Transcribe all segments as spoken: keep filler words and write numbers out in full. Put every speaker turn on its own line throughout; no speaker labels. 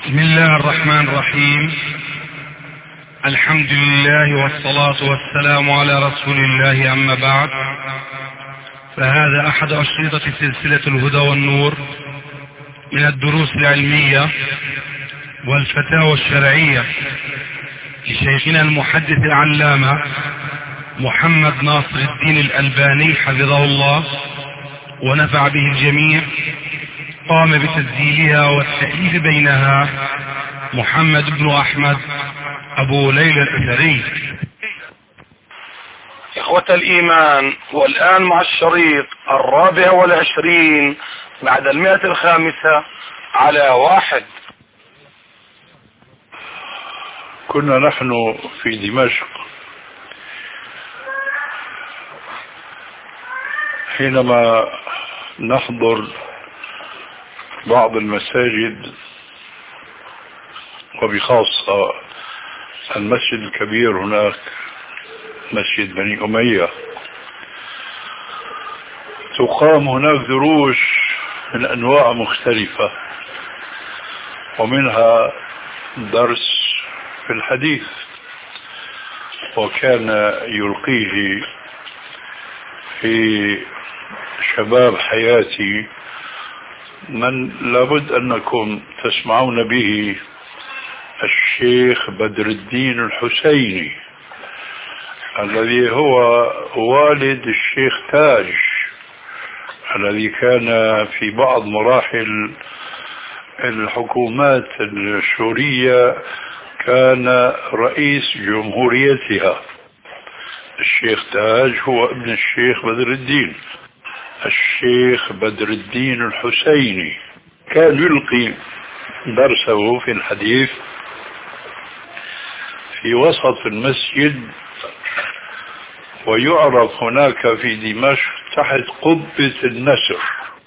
بسم الله الرحمن الرحيم. الحمد لله والصلاة والسلام على رسول الله، أما بعد، فهذا أحد أشرطة سلسلة الهدى والنور من الدروس العلمية والفتاوى الشرعية لشيخنا المحدث العلامة محمد ناصر الدين الألباني حفظه الله ونفع به الجميع. قام بتسجيلها والتأليف بينها محمد بن أحمد أبو ليلى الأثري.
إخوة الإيمان، والآن مع الشريط الرابع والعشرين بعد المئة الخامسة على واحد.
كنا نحن في دمشق حينما نحضر بعض المساجد، وبخاصة المسجد الكبير هناك، مسجد بني أمية، تقام هناك دروس من أنواع مختلفة، ومنها درس في الحديث، وكان يلقيه في شباب حياتي من لابد أنكم تسمعون به، الشيخ بدر الدين الحسيني، الذي هو والد الشيخ تاج، الذي كان في بعض مراحل الحكومات السورية كان رئيس جمهوريتها. الشيخ تاج هو ابن الشيخ بدر الدين. الشيخ بدر الدين الحسيني كان يلقي درسه في الحديث في وسط المسجد، ويعرف هناك في دمشق تحت قبة النسر.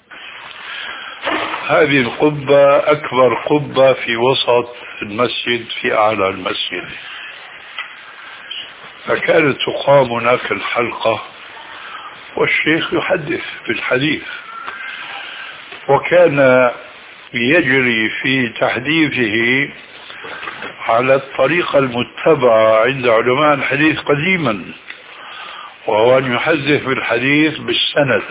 هذه القبة أكبر قبة في وسط المسجد في أعلى المسجد، فكانت تقام هناك الحلقة والشيخ يحدث في الحديث، وكان يجري في تحديثه على الطريقة المتبعة عند علماء الحديث قديما، وهو أن يحدث بالحديث بالسند،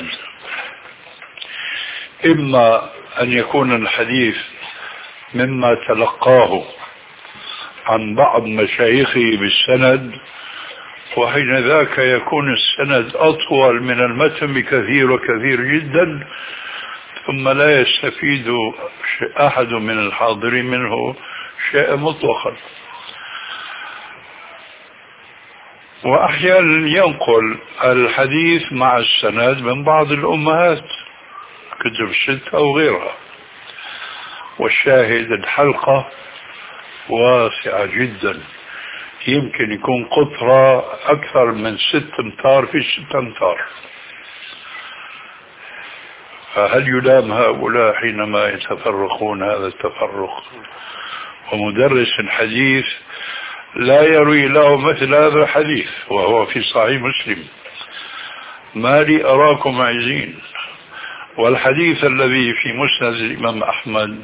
إما أن يكون الحديث مما تلقاه عن بعض مشايخه بالسند، وحين ذاك يكون السند أطول من المتن بكثير وكثير جدا، ثم لا يستفيد أحد من الحاضرين منه شيء مطلقا. وأحيانا ينقل الحديث مع السند من بعض الأمهات، كتب الستة أو غيرها. والشاهد الحلقة واسعة جدا، يمكن يكون قطرة أكثر من ست امتار في ست امتار. فهل يلام هؤلاء حينما يتفرقون هذا التفرق؟ ومدرس الحديث لا يروي له مثل هذا الحديث وهو في صحيح مسلم: ما لي أراكم عايزين. والحديث الذي في مسند الإمام أحمد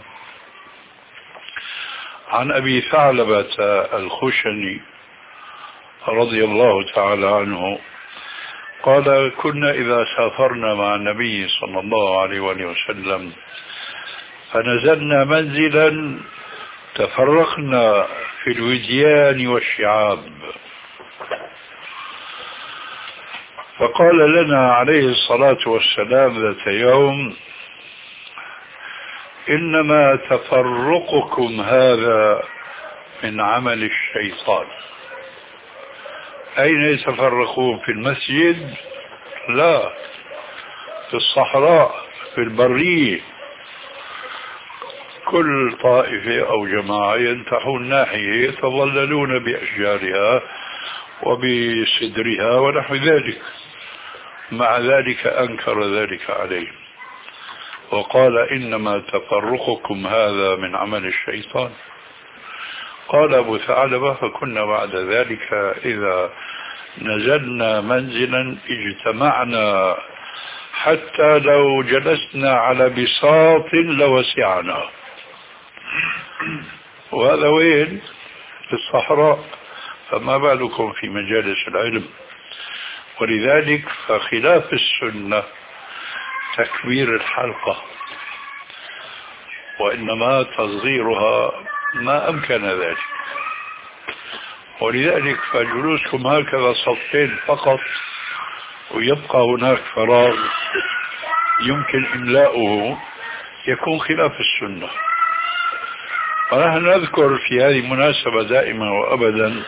عن أبي ثعلبة الخشني رضي الله تعالى عنه قال: كنا إذا سافرنا مع النبي صلى الله عليه وسلم فنزلنا منزلا تفرقنا في الوديان والشعاب، فقال لنا عليه الصلاة والسلام ذات يوم: إنما تفرقكم هذا من عمل الشيطان. أين يتفرقون؟ في المسجد؟ لا، في الصحراء، في البرية. كل طائفة أو جماعة ينتحون ناحية يتظللون بأشجارها وبسدرها ونحو ذلك. مع ذلك أنكر ذلك عليه وقال: إنما تفرقكم هذا من عمل الشيطان. قال أبو ثعلبة: فكنا بعد ذلك إذا نزلنا منزلا اجتمعنا حتى لو جلسنا على بساط لوسعنا. وهذا وين؟ في الصحراء، فما بالكم في مجالس العلم. ولذلك فخلاف السنة تكبير الحلقة، وإنما تصغيرها ما أمكن ذلك. ولذلك فجلوسكم هكذا صفين فقط ويبقى هناك فراغ يمكن إملاؤه يكون خلاف السنة. ونحن نذكر في هذه المناسبة دائما وأبدا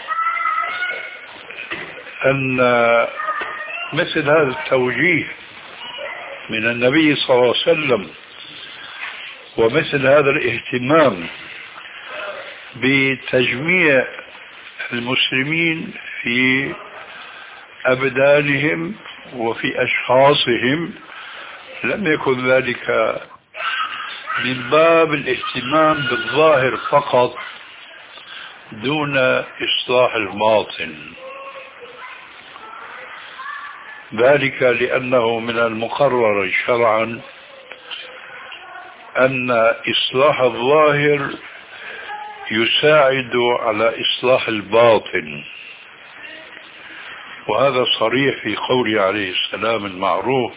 أن مثل هذا التوجيه من النبي صلى الله عليه وسلم ومثل هذا الاهتمام بتجميع المسلمين في أبدانهم وفي أشخاصهم لم يكن ذلك من باب الاهتمام بالظاهر فقط دون إصلاح الباطن، ذلك لأنه من المقرر شرعا أن إصلاح الظاهر يساعد على إصلاح الباطن. وهذا صريح في قوله عليه السلام المعروف: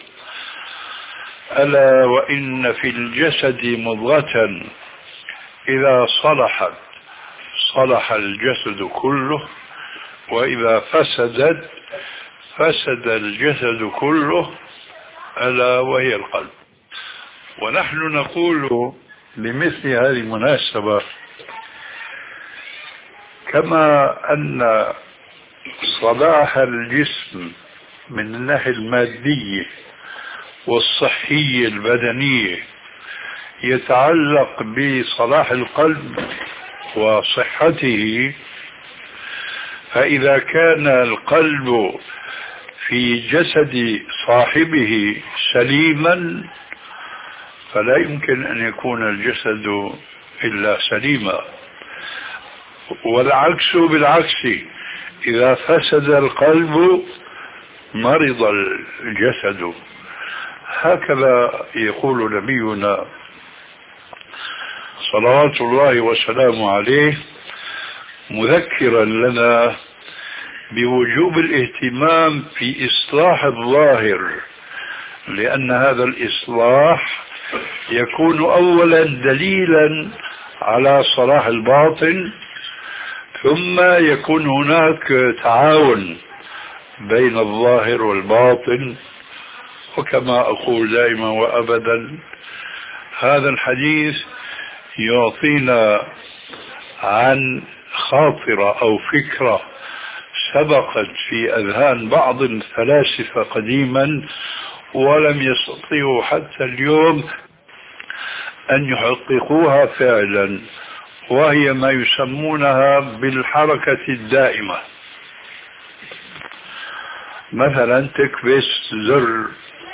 ألا وإن في الجسد مضغة إذا صلحت صلح الجسد كله وإذا فسدت فسد الجسد كله ألا وهي القلب. ونحن نقول بمثل هذه المناسبة كما أن صلاح الجسم من الناحية المادية والصحية البدنية يتعلق بصلاح القلب وصحته، فإذا كان القلب في جسد صاحبه سليما فلا يمكن أن يكون الجسد إلا سليما، والعكس بالعكس، إذا فسد القلب مرض الجسد. هكذا يقول نبينا صلوات الله وسلامه عليه مذكرا لنا بوجوب الاهتمام في إصلاح الظاهر، لأن هذا الإصلاح يكون أولا دليلا على صلاح الباطن، ثم يكون هناك تعاون بين الظاهر والباطن. وكما أقول دائما وأبدا هذا الحديث يعطينا عن خاطرة أو فكرة سبقت في أذهان بعض الفلاسفة قديما ولم يستطيعوا حتى اليوم أن يحققوها فعلا، وهي ما يسمونها بالحركة الدائمة. مثلا تكبس زر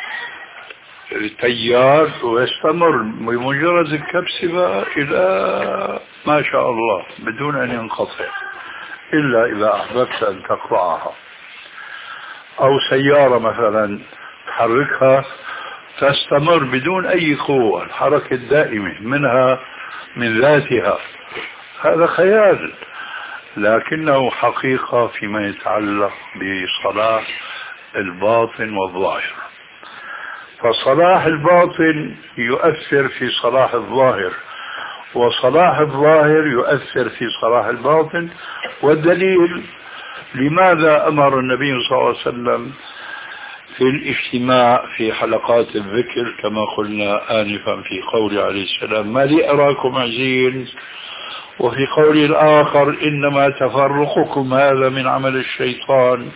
التيار ويستمر بمجرد الكبسة إلى ما شاء الله بدون أن ينقطع، إلا إذا أحببت أن تقطعها. أو سيارة مثلا تحركها تستمر بدون أي قوة، الحركة الدائمة منها من ذاتها. هذا خيال، لكنه حقيقة فيما يتعلق بصلاح الباطن والظاهر. فصلاح الباطن يؤثر في صلاح الظاهر، وصلاح الظاهر يؤثر في صلاح الباطن. والدليل لماذا أمر النبي صلى الله عليه وسلم في الاجتماع في حلقات الذكر كما قلنا آنفا في قوله عليه السلام: ما لي أراكم عزين، وفي قول الآخر: إنما تفرقكم هذا من عمل الشيطان.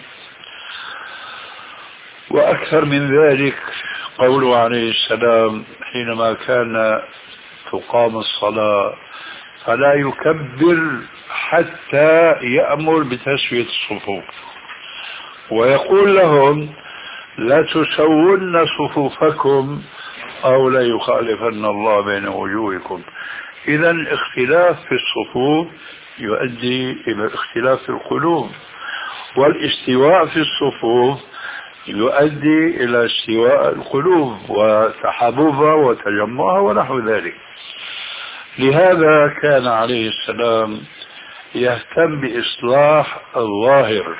وأكثر من ذلك قوله عليه السلام حينما كان تقام الصلاة فلا يكبر حتى يأمر بتسوية الصفوف، ويقول لهم: لا تسون صفوفكم أو لا يخالفن الله بين وجوهكم. إذا الاختلاف في الصفوف يؤدي إلى الاختلاف في القلوب، والاستواء في الصفوف يؤدي إلى استواء القلوب وتحاببها وتجمعها ونحو ذلك. لهذا كان عليه السلام يهتم بإصلاح الظاهر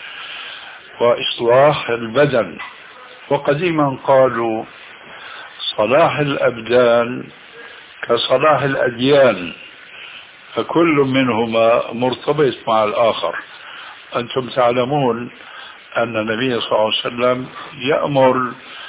وإصلاح البدن. وقديما قالوا صلاح الأبدان كصلاح الأديان، فكل منهما مرتبط مع الآخر. أنتم تعلمون أن النبي صلى الله عليه وسلم يأمر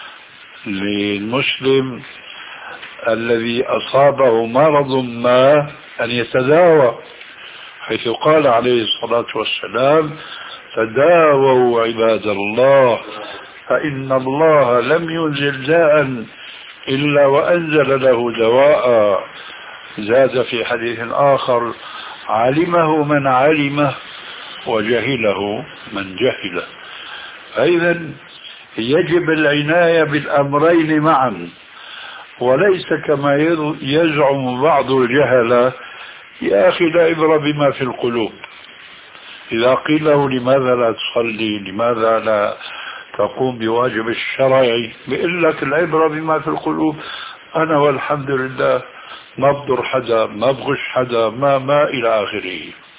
للمسلم الذي أصابه مرض ما أن يتداوى، حيث قال عليه الصلاة والسلام: تداووا عباد الله فإن الله لم ينزل داء إلا وأنزل له دواء. زاد في حديث آخر: علمه من علمه وجهله من جهله. فإذا يجب العناية بالأمرين معا، وليس كما يزعم بعض الجهلة: يا أخي لا عبرة بما في القلوب. إذا قيل له لماذا لا تصلي، لماذا لا تقوم بواجب الشرعي، بيقول لك العبرة بما في القلوب. أنا والحمد لله ما بضر حدا، ما بغش حدا، ما ما إلى آخره.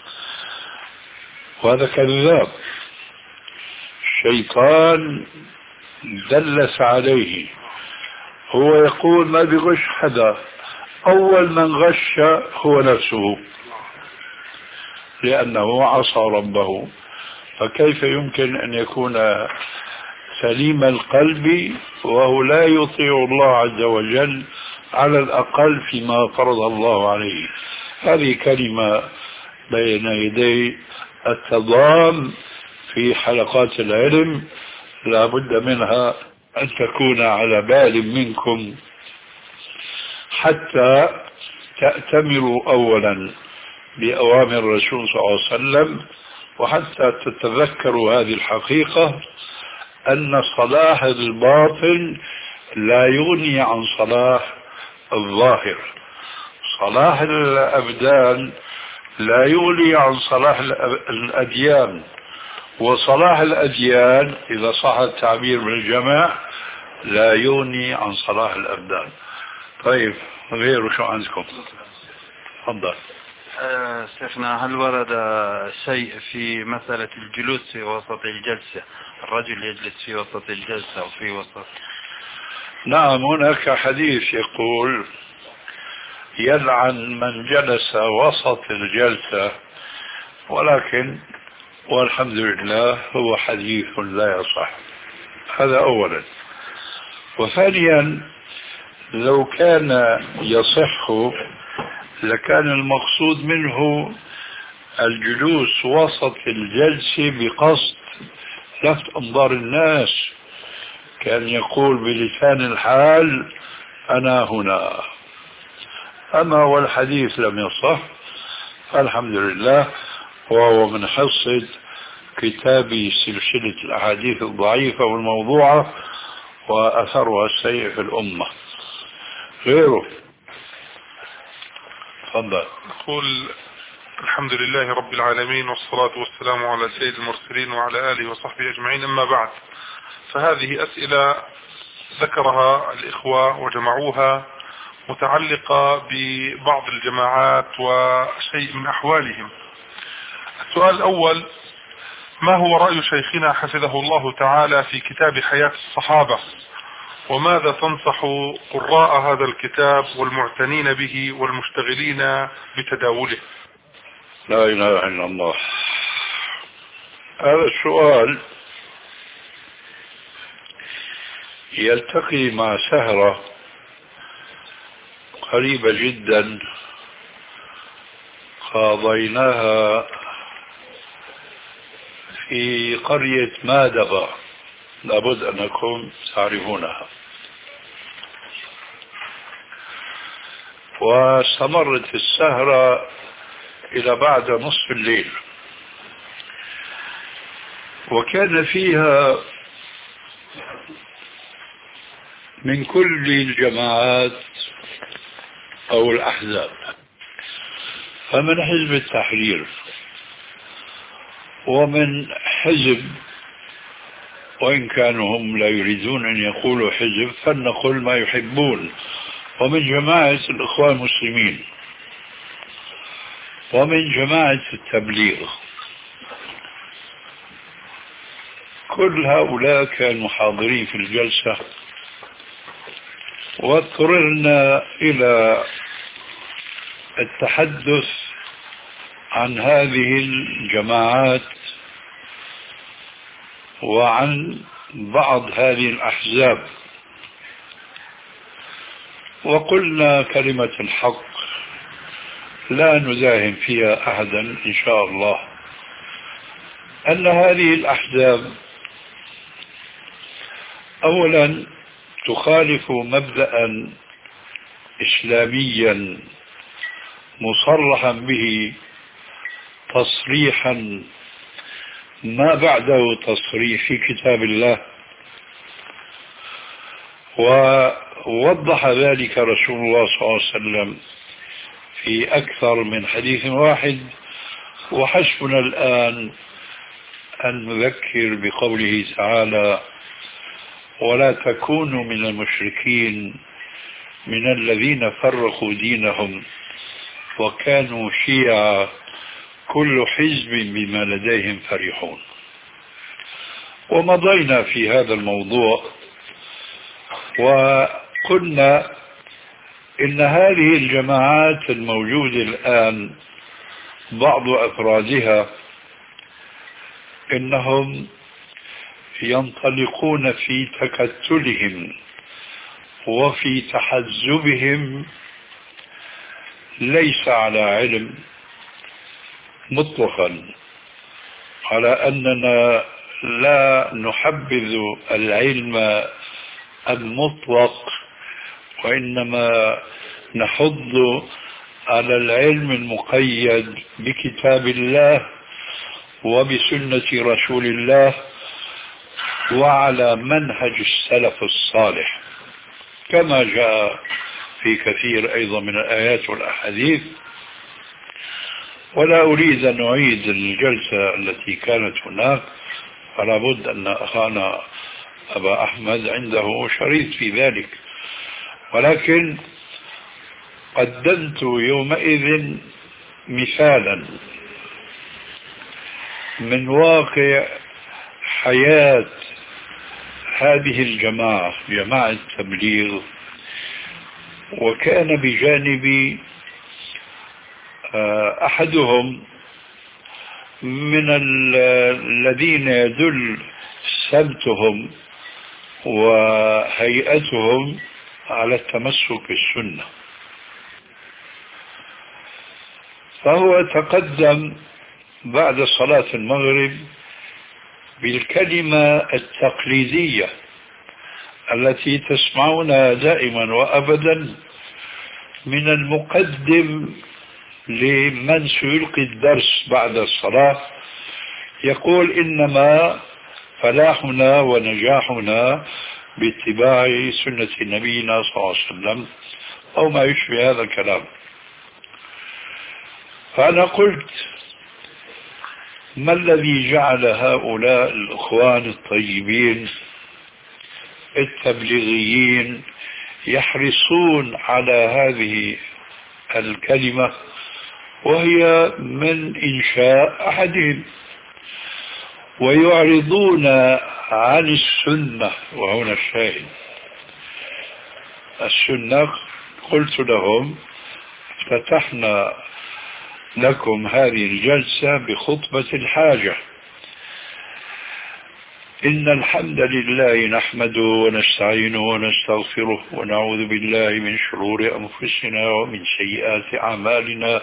وهذا كذاب، الشيطان دلس عليه. هو يقول ما بغش حدا، أول من غش هو نفسه، لأنه عصى ربه. فكيف يمكن أن يكون سليم القلب وهو لا يطيع الله عز وجل على الأقل فيما فرض الله عليه؟ هذه كلمة بين يدي التضام في حلقات العلم لا بد منها أن تكون على بال منكم، حتى تأتمروا أولا بأوامر الرسول صلى الله عليه وسلم، وحتى تتذكروا هذه الحقيقة أن صلاح الباطن لا يغني عن صلاح الظاهر. صلاح الأبدان لا يغني عن صلاح الأديان، وصلاح الأديان إذا صح التعبير بالجمع لا يغني عن صلاح الأبدان. طيب غيره شو عندكم؟ تفضل.
أه شيخنا، هل ورد شيء في مسألة الجلوس في وسط الجلسة؟ الرجل يجلس في وسط الجلسة أو في وسط؟
نعم، هناك حديث يقول: يلعن من جلس وسط الجلسة، ولكن والحمد لله هو حديث لا يصح. هذا أولا. وثانيا، لو كان يصح لكان المقصود منه الجلوس وسط الجلسة بقصد لفت أنظار الناس، كان يقول بلسان الحال: أنا هنا. أما والحديث لم يصح، الحمد لله، وهو من حصة كتابي سلسلة الأحاديث الضعيفة والموضوعة وأثرها السيء في الأمة. غيره تفضل.
أقول: الحمد لله رب العالمين، والصلاة والسلام على سيد المرسلين وعلى آله وصحبه أجمعين، أما بعد. فهذه أسئلة ذكرها الإخوة وجمعوها متعلقة ببعض الجماعات وشيء من أحوالهم. السؤال الأول: ما هو رأي شيخنا حفظه الله تعالى في كتاب حياة الصحابة، وماذا تنصح قراء هذا الكتاب والمعتنين به والمشتغلين بتداوله؟
لا إله إلا الله. هذا السؤال يلتقي مع سهرة قريبة جدا قضيناها في قرية مادغة، لابد أنكم تعرفونها. واستمرت السهرة إلى بعد نصف الليل، وكان فيها من كل الجماعات أو الأحزاب، فمن حزب التحرير ومن حزب، وإن كانوا هم لا يريدون أن يقولوا حزب فلنقل ما يحبون، ومن جماعة الإخوان المسلمين. ومن جماعة التبليغ. كل هؤلاء كانوا محاضرين في الجلسة، واضطررنا إلى التحدث عن هذه الجماعات وعن بعض هذه الأحزاب، وقلنا كلمة الحق لا نزاهم فيها أحدا إن شاء الله، أن هذه الأحزاب أولا تخالف مبدأ إسلاميا مصرحا به تصريحا ما بعده تصريح في كتاب الله، ووضح ذلك رسول الله صلى الله عليه وسلم في أكثر من حديث واحد. وحسبنا الآن أن نذكر بقوله تعالى: ولا تكونوا من المشركين من الذين فرقوا دينهم وكانوا شيعا كل حزب بما لديهم فرحون. ومضينا في هذا الموضوع وقلنا إن هذه الجماعات الموجودة الآن بعض أفرادها إنهم ينطلقون في تكتلهم وفي تحزبهم ليس على علم مطلقا، على أننا لا نحبذ العلم المطلق، وإنما نحض على العلم المقيد بكتاب الله وبسنة رسول الله وعلى منهج السلف الصالح كما جاء في كثير أيضا من الآيات والأحاديث. ولا أريد أن أعيد الجلسة التي كانت هناك، فلا بد أن أخانا أبا أحمد عنده شريط في ذلك، ولكن قدمت يومئذ مثالا من واقع حياة هذه الجماعة، جماعة التبليغ. وكان بجانبي أحدهم من الذين يدل سمتهم وهيئتهم على التمسك بالسنة، فهو تقدم بعد صلاة المغرب بالكلمة التقليدية التي تسمعونها دائما وأبدا من المقدم لمن سيلقي الدرس بعد الصلاة، يقول: إنما فلاحنا ونجاحنا باتباع سنة نبينا صلى الله عليه وسلم، أو ما يشبه هذا الكلام. فأنا قلت: ما الذي جعل هؤلاء الإخوان الطيبين التبليغيين يحرصون على هذه الكلمة وهي من إنشاء أحدهم، ويعرضون عن السنة؟ وهنا الشاهد، السنة. قلت لهم: فتحنا لكم هذه الجلسة بخطبة الحاجة. إن الحمد لله نحمده ونستعينه ونستغفره ونعوذ بالله من شرور أنفسنا ومن سيئات أعمالنا،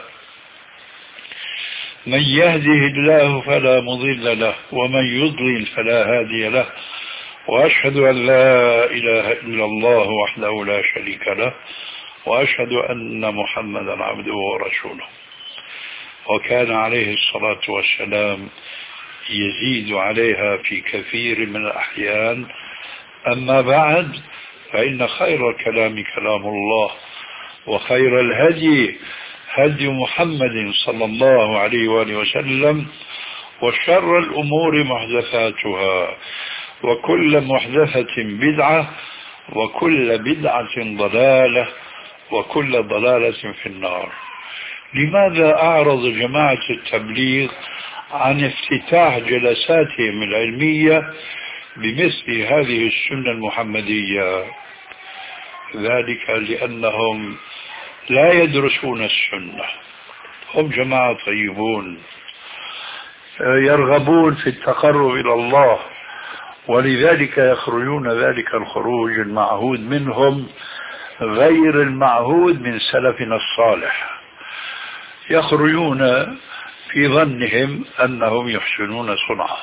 من يهده الله فلا مضل له ومن يضلل فلا هادي له، وأشهد أن لا إله إلا الله وحده لا شريك له، وأشهد أن محمدا عبده ورسوله. وكان عليه الصلاة والسلام يزيد عليها في كثير من الأحيان: أما بعد، فإن خير الكلام كلام الله، وخير الهدي هدي محمد صلى الله عليه وآله وسلم، وشر الأمور محدثاتها، وكل محدثة بدعة، وكل بدعة ضلالة، وكل ضلالة في النار. لماذا أعرض جماعة التبليغ عن افتتاح جلساتهم العلمية بمثل هذه السنة المحمدية؟ ذلك لأنهم لا يدرسون السنة. هم جماعة طيبون يرغبون في التقرب إلى الله، ولذلك يخرجون ذلك الخروج المعهود منهم غير المعهود من سلفنا الصالح. يخرجون في ظنهم أنهم يحسنون صنعا.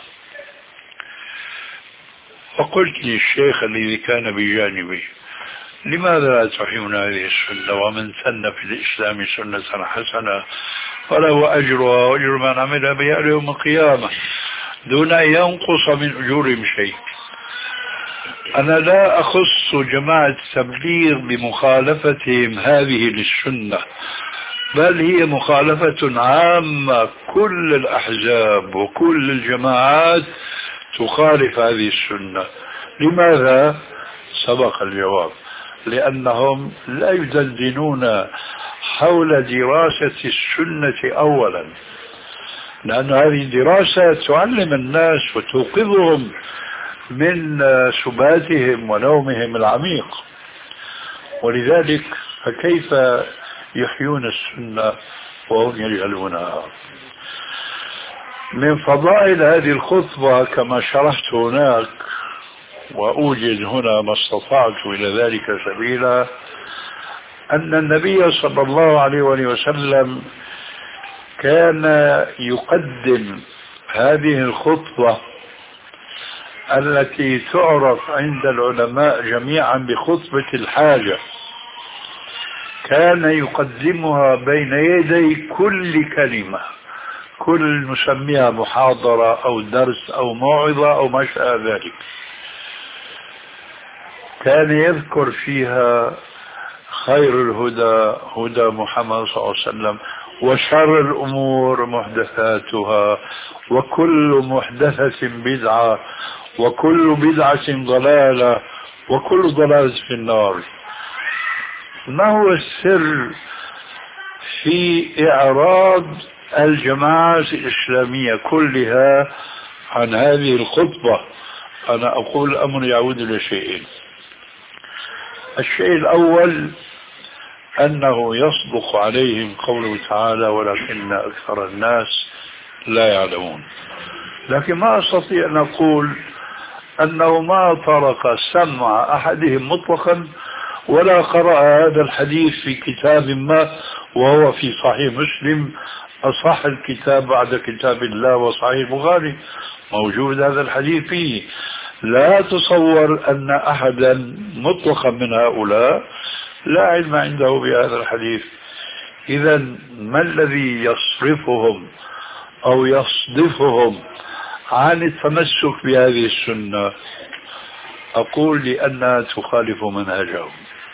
فقلت للشيخ الذي كان بجانبي: لماذا لا تحيون هذه السنة؟ ومن سن في الإسلام سنة حسنة فله أجرها وأجر من عمل بها يوم القيامة دون أن ينقص من أجورهم شيء. أنا لا أخص جماعة التبليغ بمخالفتهم هذه للسنة، بل هي مخالفة عامة. كل الأحزاب وكل الجماعات تخالف هذه السنة. لماذا؟ سبق الجواب: لأنهم لا يدندنون حول دراسة السنة أولا، لأن هذه الدراسة تعلم الناس وتوقظهم من سباتهم ونومهم العميق. ولذلك فكيف يحيون السنة وهم يجهلونها؟ من فضائل هذه الخطبة كما شرحت هناك، وأوجد هنا ما استطعت إلى ذلك سبيلا، أن النبي صلى الله عليه وسلم كان يقدم هذه الخطبة التي تعرف عند العلماء جميعا بخطبة الحاجة، كان يقدمها بين يدي كل كلمة، كل نسميها محاضرة أو درس أو موعظة أو ما شابه ذلك. كان يذكر فيها خير الهدى هدى محمد صلى الله عليه وسلم، وشر الأمور محدثاتها، وكل محدثة بدعة، وكل بدعة ضلالة، وكل ضلالة في النار. ما هو السر في إعراض الجماعات الإسلامية كلها عن هذه الخطبة؟ أنا أقول الأمر يعود إلى شيئين. الشيء الأول أنه يصدق عليهم قوله تعالى: ولكن أكثر الناس لا يعلمون. لكن ما أستطيع أن أقول أنه ما طرق سمع أحدهم مطلقا ولا قرأ هذا الحديث في كتاب ما، وهو في صحيح مسلم أصح الكتاب بعد كتاب الله وصحيح البخاري، موجود هذا الحديث فيه. لا تصور أن أحدا مطلقا من هؤلاء لا علم عنده بهذا الحديث. إذا ما الذي يصرفهم أو يصدفهم عن التمسك بهذه السنة؟ أقول لأنها تخالف منهجهم.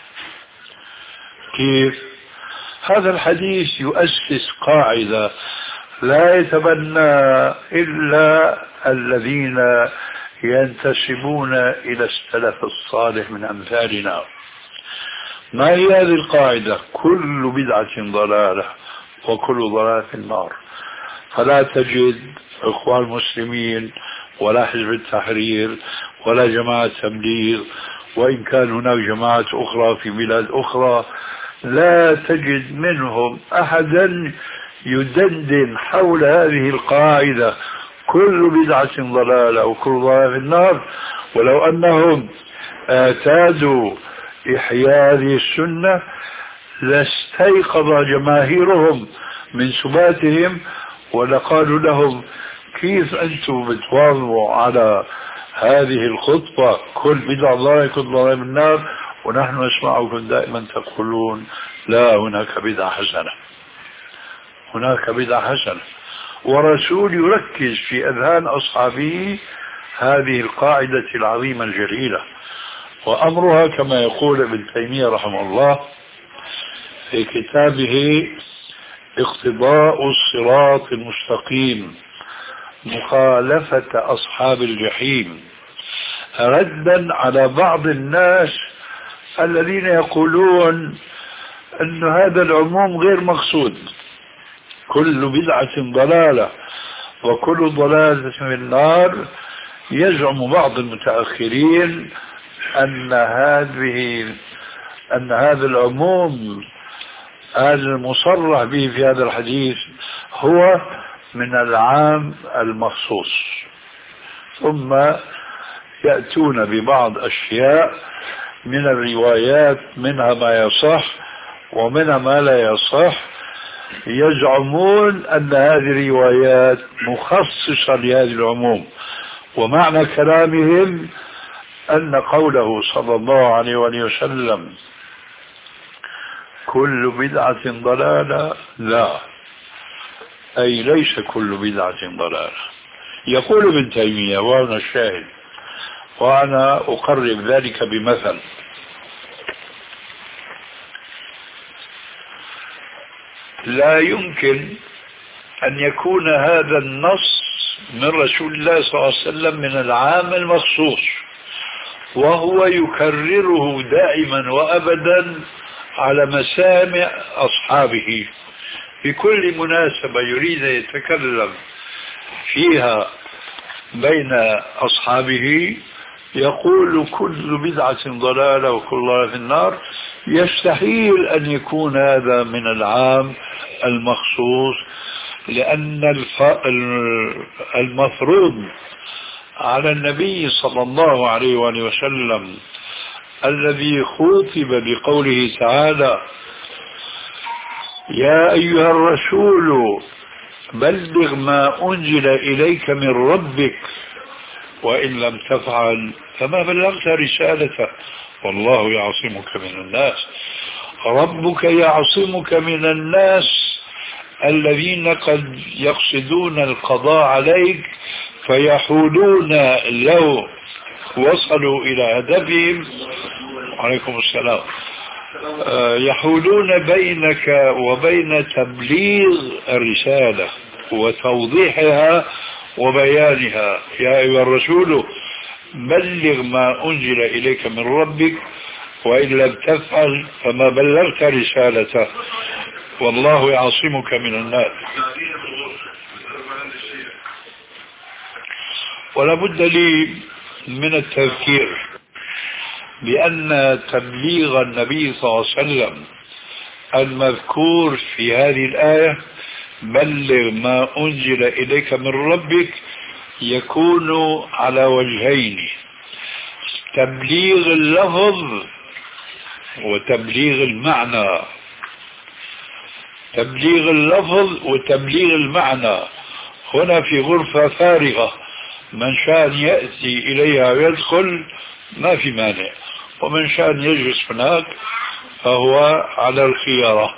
كيف؟ هذا الحديث يؤسس قاعدة لا يتبنى إلا الذين ينتسبون إلى السلف الصالح من أمثالنا. ما هي هذه القاعدة؟ كل بدعة ضلالة وكل ضلالة في النار. فلا تجد إخوان المسلمين ولا حزب التحرير ولا جماعة تبليغ، وإن كان هناك جماعات أخرى في بلاد أخرى، لا تجد منهم أحدا يدندن حول هذه القاعدة: كل بدعة ضلالة وكل ضلالة في النار. ولو أنهم اعتادوا إحياء هذه السنة لاستيقظ جماهيرهم من سباتهم ولقالوا لهم: كيف أنتم بتواظبوا على هذه الخطبة كل بدعة ضلالة كل ضلالة في النار، ونحن نسمعكم دائما تقولون لا، هناك بدعة حسنة، هناك بدعة حسنة. ورسول يركز في أذهان أصحابه هذه القاعدة العظيمة الجليلة. وأمرها كما يقول ابن تيمية رحمه الله في كتابه اقتضاء الصراط المستقيم مخالفة أصحاب الجحيم، ردا على بعض الناس الذين يقولون أن هذا العموم غير مقصود. كل بدعة ضلالة وكل ضلالة في النار، يزعم بعض المتأخرين أن هذه أن هذا العموم المصرح به في هذا الحديث هو من العام المخصوص، ثم يأتون ببعض أشياء من الروايات منها ما يصح ومنها ما لا يصح، يزعمون أن هذه الروايات مخصصة لهذه العموم. ومعنى كلامهم أن قوله صلى الله عليه وسلم كل بدعة ضلالة، لا، أي ليس كل بدعة ضلالة. يقول ابن تيمية وهنا الشاهد، وأنا أقرب ذلك بمثل. لا يمكن أن يكون هذا النص من رسول الله صلى الله عليه وسلم من العام المخصوص وهو يكرره دائما وأبدا على مسامع أصحابه في كل مناسبة يريد أن يتكلم فيها بين أصحابه يقول كل بدعة ضلالة وكل ضلالة في النار. يستحيل أن يكون هذا من العام المخصوص، لأن المفروض على النبي صلى الله عليه وآله وسلم الذي خوطب بقوله تعالى يا أيها الرسول بلغ ما أنزل إليك من ربك وإن لم تفعل فما بلغت رسالته والله يعصمك من الناس. ربك يعصمك من الناس الذين قد يقصدون القضاء عليك فيحولون لو وصلوا إلى هدفهم عليكم السلام يحولون بينك وبين تبليغ الرسالة وتوضيحها وبيانها. يا أيها الرسول بلغ ما أنزل إليك من ربك وإن لم تفعل فما بلغت رسالته والله يعصمك من الناس. ولا بد لي من التذكير بأن تبليغ النبي صلى الله عليه وسلم المذكور في هذه الآية بلغ ما أنزل إليك من ربك يكون على وجهين: تبليغ اللفظ وتبليغ المعنى. تبليغ اللفظ وتبليغ المعنى هنا في غرفة فارغة، من شاء يأتي إليها ويدخل ما في مانع، ومن شاء يجلس هناك فهو على الخيارة.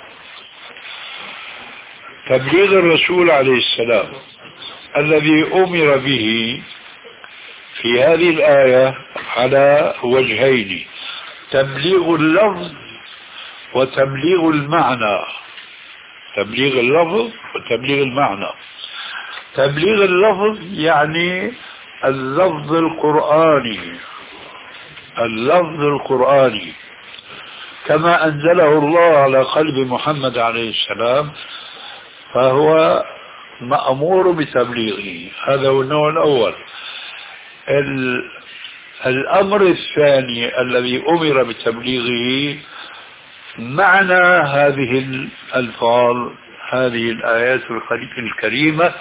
تبليغ الرسول عليه السلام الذي أمر به في هذه الآية على وجهين: تبليغ اللفظ وتبليغ المعنى. تبليغ اللفظ وتبليغ المعنى. تبليغ اللفظ يعني اللفظ القرآني، اللفظ القرآني كما أنزله الله على قلب محمد عليه السلام، فهو مأمور بتبليغه. هذا هو النوع الأول. الأمر الثاني الذي أمر بتبليغه معنى هذه الألفاظ، هذه الآيات الكريمة،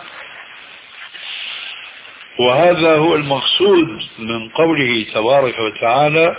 وهذا هو المقصود من قوله تبارك وتعالى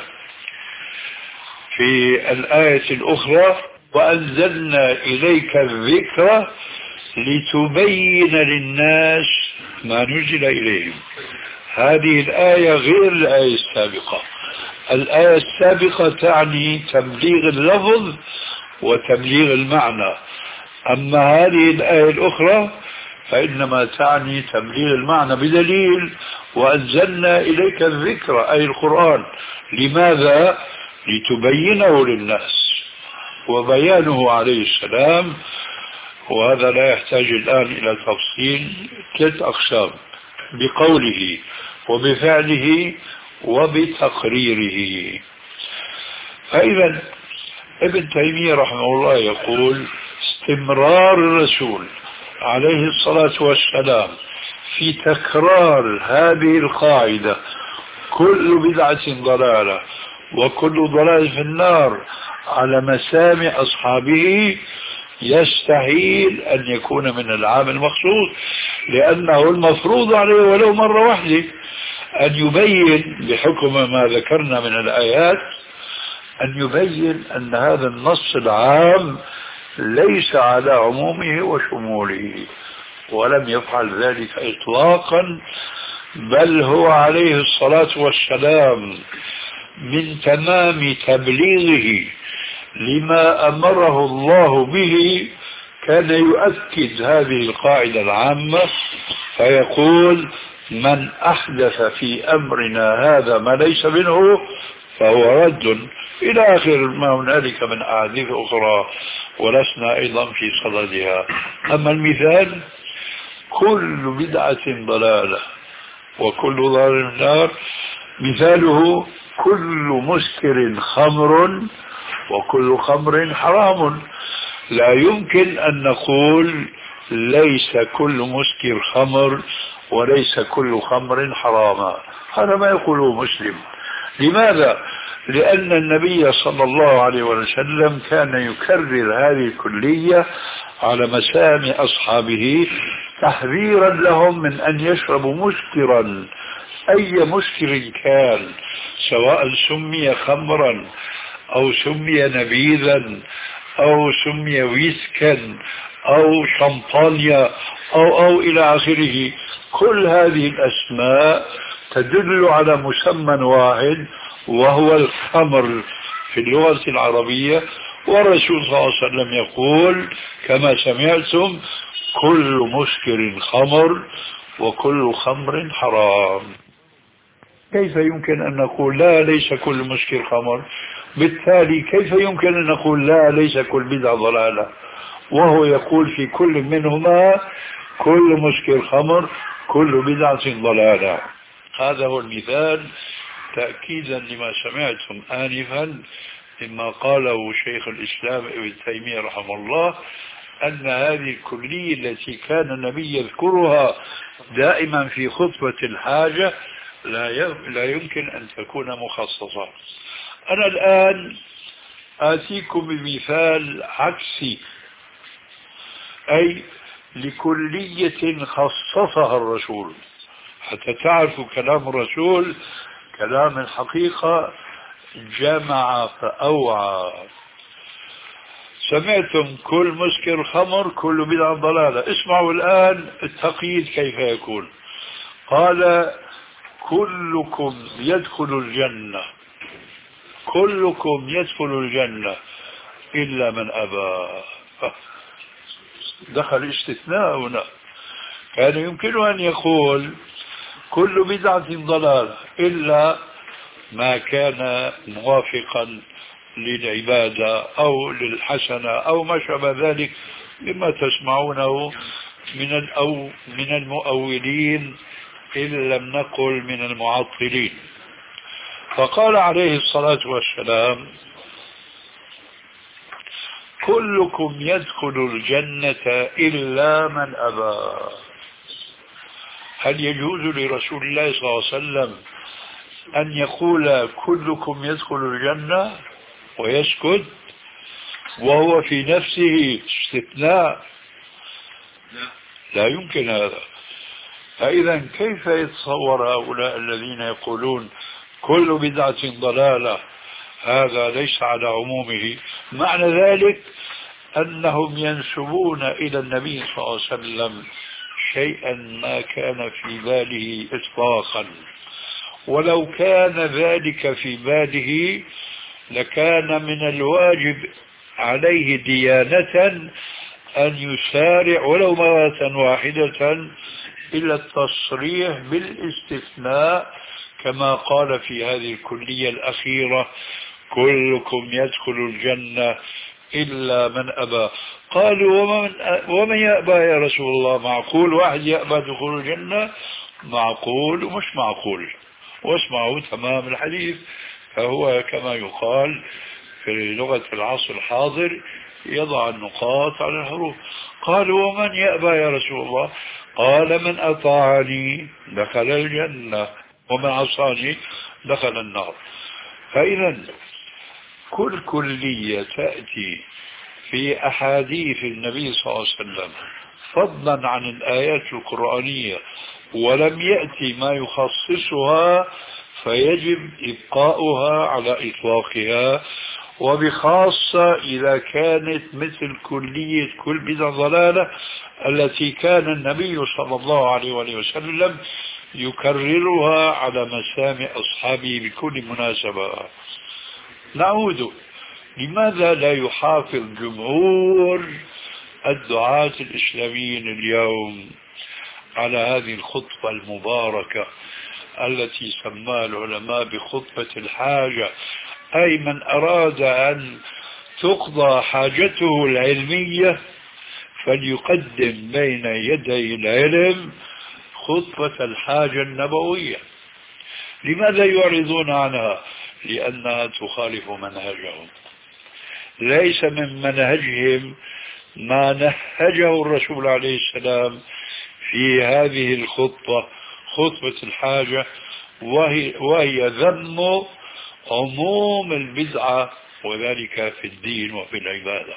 في الآية الأخرى: وأنزلنا إليك الذكر لتبين للناس ما نزل إليهم. هذه الآية غير الآية السابقة. الآية السابقة تعني تبليغ اللفظ وتبليغ المعنى، أما هذه الآية الأخرى فإنما تعني تبليغ المعنى، بدليل وأنزلنا إليك الذكر أي القرآن. لماذا؟ لتبينه للناس، وبيانه عليه السلام، وهذا لا يحتاج الآن إلى تفصيل، ثلاث أقسام: بقوله وبفعله وبتقريره. فإذا ابن تيمية رحمه الله يقول: استمرار الرسول عليه الصلاة والسلام في تكرار هذه القاعدة كل بدعة ضلالة وكل ضلال في النار على مسامع أصحابه يستحيل أن يكون من العام المخصوص، لأنه المفروض عليه ولو مرة واحدة أن يبين بحكم ما ذكرنا من الآيات، أن يبين أن هذا النص العام ليس على عمومه وشموله، ولم يفعل ذلك إطلاقا، بل هو عليه الصلاة والسلام من تمام تبليغه لما أمره الله به كان يؤكد هذه القاعدة العامة فيقول: من أحدث في أمرنا هذا ما ليس منه فهو رد، إلى آخر ما هنالك من أحاديث أخرى ولسنا أيضا في صددها. أما المثال: كل بدعة ضلالة وكل ضلال النار، مثاله: كل مسكر خمر وكل خمر حرام. لا يمكن أن نقول ليس كل مسكر خمر وليس كل خمر حراما، هذا ما يقوله مسلم. لماذا؟ لأن النبي صلى الله عليه وسلم كان يكرر هذه الكلية على مسامع أصحابه تحذيرا لهم من أن يشربوا مسكرا، أي مسكر كان، سواء سمي خمرا أو سمي نبيذا أو سمي ويسكا أو شمبانيا أو أو إلى آخره. كل هذه الأسماء تدل على مسمى واحد وهو الخمر في اللغة العربية، والرسول صلى الله عليه وسلم يقول كما سمعتم: كل مسكر خمر وكل خمر حرام. كيف يمكن أن نقول لا ليس كل مسكر خمر؟ بالتالي كيف يمكن أن نقول لا ليس كل بدعة ضلالة وهو يقول في كل منهما كل مسكر خمر كل بدعة ضلالة؟ هذا هو المثال تأكيدا لما سمعتم آنفا مما قاله شيخ الإسلام ابن تيمية رحمه الله، أن هذه الكلية التي كان النبي يذكرها دائما في خطبة الحاجة لا يمكن أن تكون مخصصة. أنا الآن آتيكم بمثال عكسي، أي لكلية خصصها الرسول، حتى تعرفوا كلام الرسول كلام الحقيقة جمع فأوعى. سمعتم كل مسكر خمر كل بدعة ضلالة، اسمعوا الآن التقييد كيف يكون. قال: كلكم يدخل الجنة، كلكم يدخل الجنة إلا من أبى. دخل استثناء هنا. كان يمكن أن يقول كل بدعة ضلالة إلا ما كان موافقا للعبادة أو للحسنة أو ما شابه ذلك مما تسمعونه من الأو من المؤولين إن لم نقل من المعطلين. فقال عليه الصلاة والسلام: كلكم يدخل الجنة إلا من أبى. هل يجوز لرسول الله صلى الله عليه وسلم أن يقول كلكم يدخل الجنة ويسكت وهو في نفسه استثناء؟ لا يمكن هذا. فإذا كيف يتصور هؤلاء الذين يقولون كل بدعة ضلالة هذا ليس على عمومه؟ معنى ذلك أنهم ينسبون إلى النبي صلى الله عليه وسلم شيئا ما كان في باله إطلاقا، ولو كان ذلك في باله لكان من الواجب عليه ديانة أن يسارع ولو مرة واحدة إلى التصريح بالاستثناء كما قال في هذه الكلية الأخيرة: كلكم يدخل الجنة إلا من أبى. قالوا: ومن, ومن يأبى يا رسول الله؟ معقول واحد يأبى دخول الجنة؟ معقول ومش معقول. واسمعوا تمام الحديث، فهو كما يقال في لغة العصر الحاضر يضع النقاط على الحروف. قالوا ومن يأبى يا رسول الله؟ قال من أطاعني دخل الجنة ومن عصاني دخل النار. فإذا كل كلية تأتي في أحاديث النبي صلى الله عليه وسلم فضلا عن الآيات القرآنية ولم يأتي ما يخصصها فيجب إبقاؤها على إطلاقها، وبخاصة إذا كانت مثل كلية كل بدعة ضلالة التي كان النبي صلى الله عليه وسلم يكررها على مسامع أصحابه بكل مناسبة. نعود، لماذا لا يحافظ جمهور الدعاة الإسلاميين اليوم على هذه الخطبة المباركة التي سماها العلماء بخطبة الحاجة، أي من أراد أن تقضى حاجته العلمية فليقدم بين يدي العلم خطبة الحاجة النبوية. لماذا يعرضون عنها؟ لأنها تخالف منهجهم. ليس من منهجهم ما نهجه الرسول عليه السلام في هذه الخطبة، خطبة الحاجة، وهي, وهي ذم عموم البدعة وذلك في الدين وفي العبادة.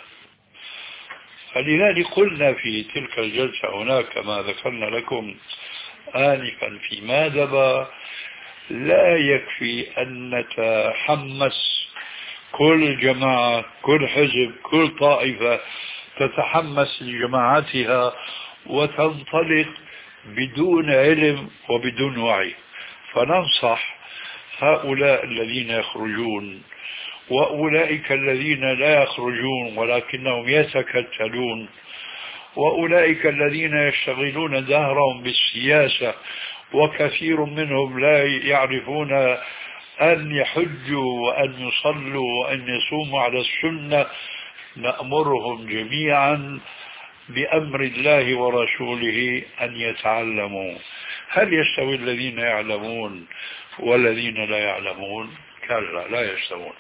فلذلك قلنا في تلك الجلسة هناك كما ذكرنا لكم آنفا في مادبة لا يكفي أن نتحمس كل جماعة كل حزب كل طائفة تتحمس لجماعتها وتنطلق بدون علم وبدون وعي. فننصح هؤلاء الذين يخرجون وأولئك الذين لا يخرجون ولكنهم يتكتلون وأولئك الذين يشتغلون دهرهم بالسياسة وكثير منهم لا يعرفون أن يحجوا وأن يصلوا وأن يصوموا على السنة. نأمرهم جميعا بأمر الله ورسوله أن يتعلموا. هل يستوي الذين يعلمون والذين لا يعلمون؟ كلا لا يستوون.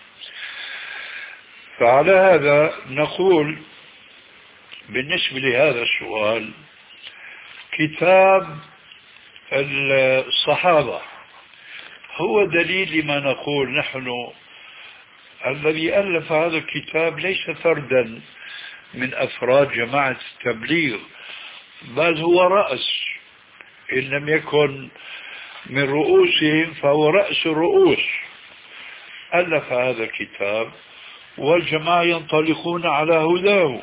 فعلى هذا نقول بالنسبة لهذا السؤال كتاب الصحابة هو دليل لما نقول نحن. الذي ألف هذا الكتاب ليس فردا من أفراد جماعة التبليغ، بل هو رأس، إن لم يكن من رؤوسهم فهو رأس الرؤوس. ألف هذا الكتاب والجماعة ينطلقون على هداه،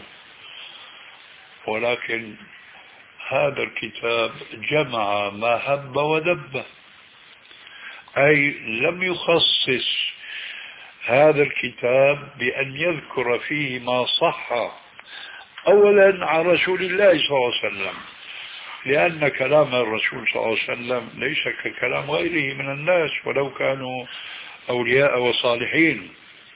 ولكن هذا الكتاب جمع ما هب ودب، أي لم يخصص هذا الكتاب بأن يذكر فيه ما صح أولا عن رسول الله صلى الله عليه وسلم، لأن كلام الرسول صلى الله عليه وسلم ليس ككلام غيره من الناس ولو كانوا أولياء وصالحين.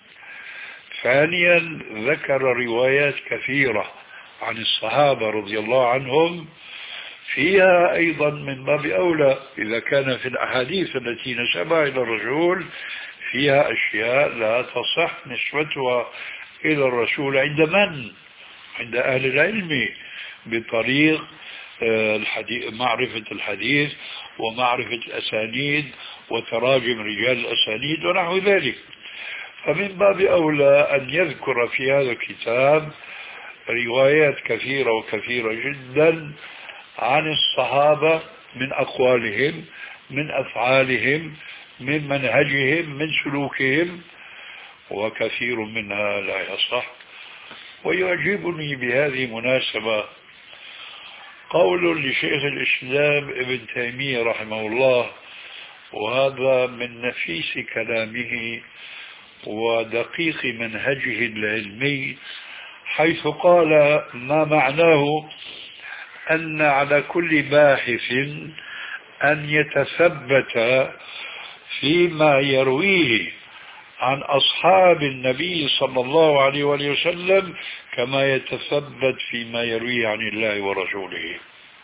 ثانيا ذكر روايات كثيرة عن الصحابة رضي الله عنهم فيها أيضا من باب أولى إذا كان في الأحاديث التي نسبها إلى الرسول فيها أشياء لا تصح نسبتها إلى الرسول عند من؟ عند أهل العلم بطريق الحديث، معرفة الحديث ومعرفة الأسانيد وتراجم رجال الأسانيد ونحو ذلك. فمن باب أولى أن يذكر في هذا الكتاب روايات كثيرة وكثيرة جدا عن الصحابة من أقوالهم من أفعالهم من منهجهم من سلوكهم، وكثير منها لا يصح. ويعجبني بهذه المناسبة قول لشيخ الإسلام ابن تيمية رحمه الله، وهذا من نفيس كلامه ودقيق منهجه العلمي، حيث قال ما معناه أن على كل باحث أن يتثبت فيما يرويه عن أصحاب النبي صلى الله عليه وسلم كما يتثبت فيما يرويه عن الله ورسوله.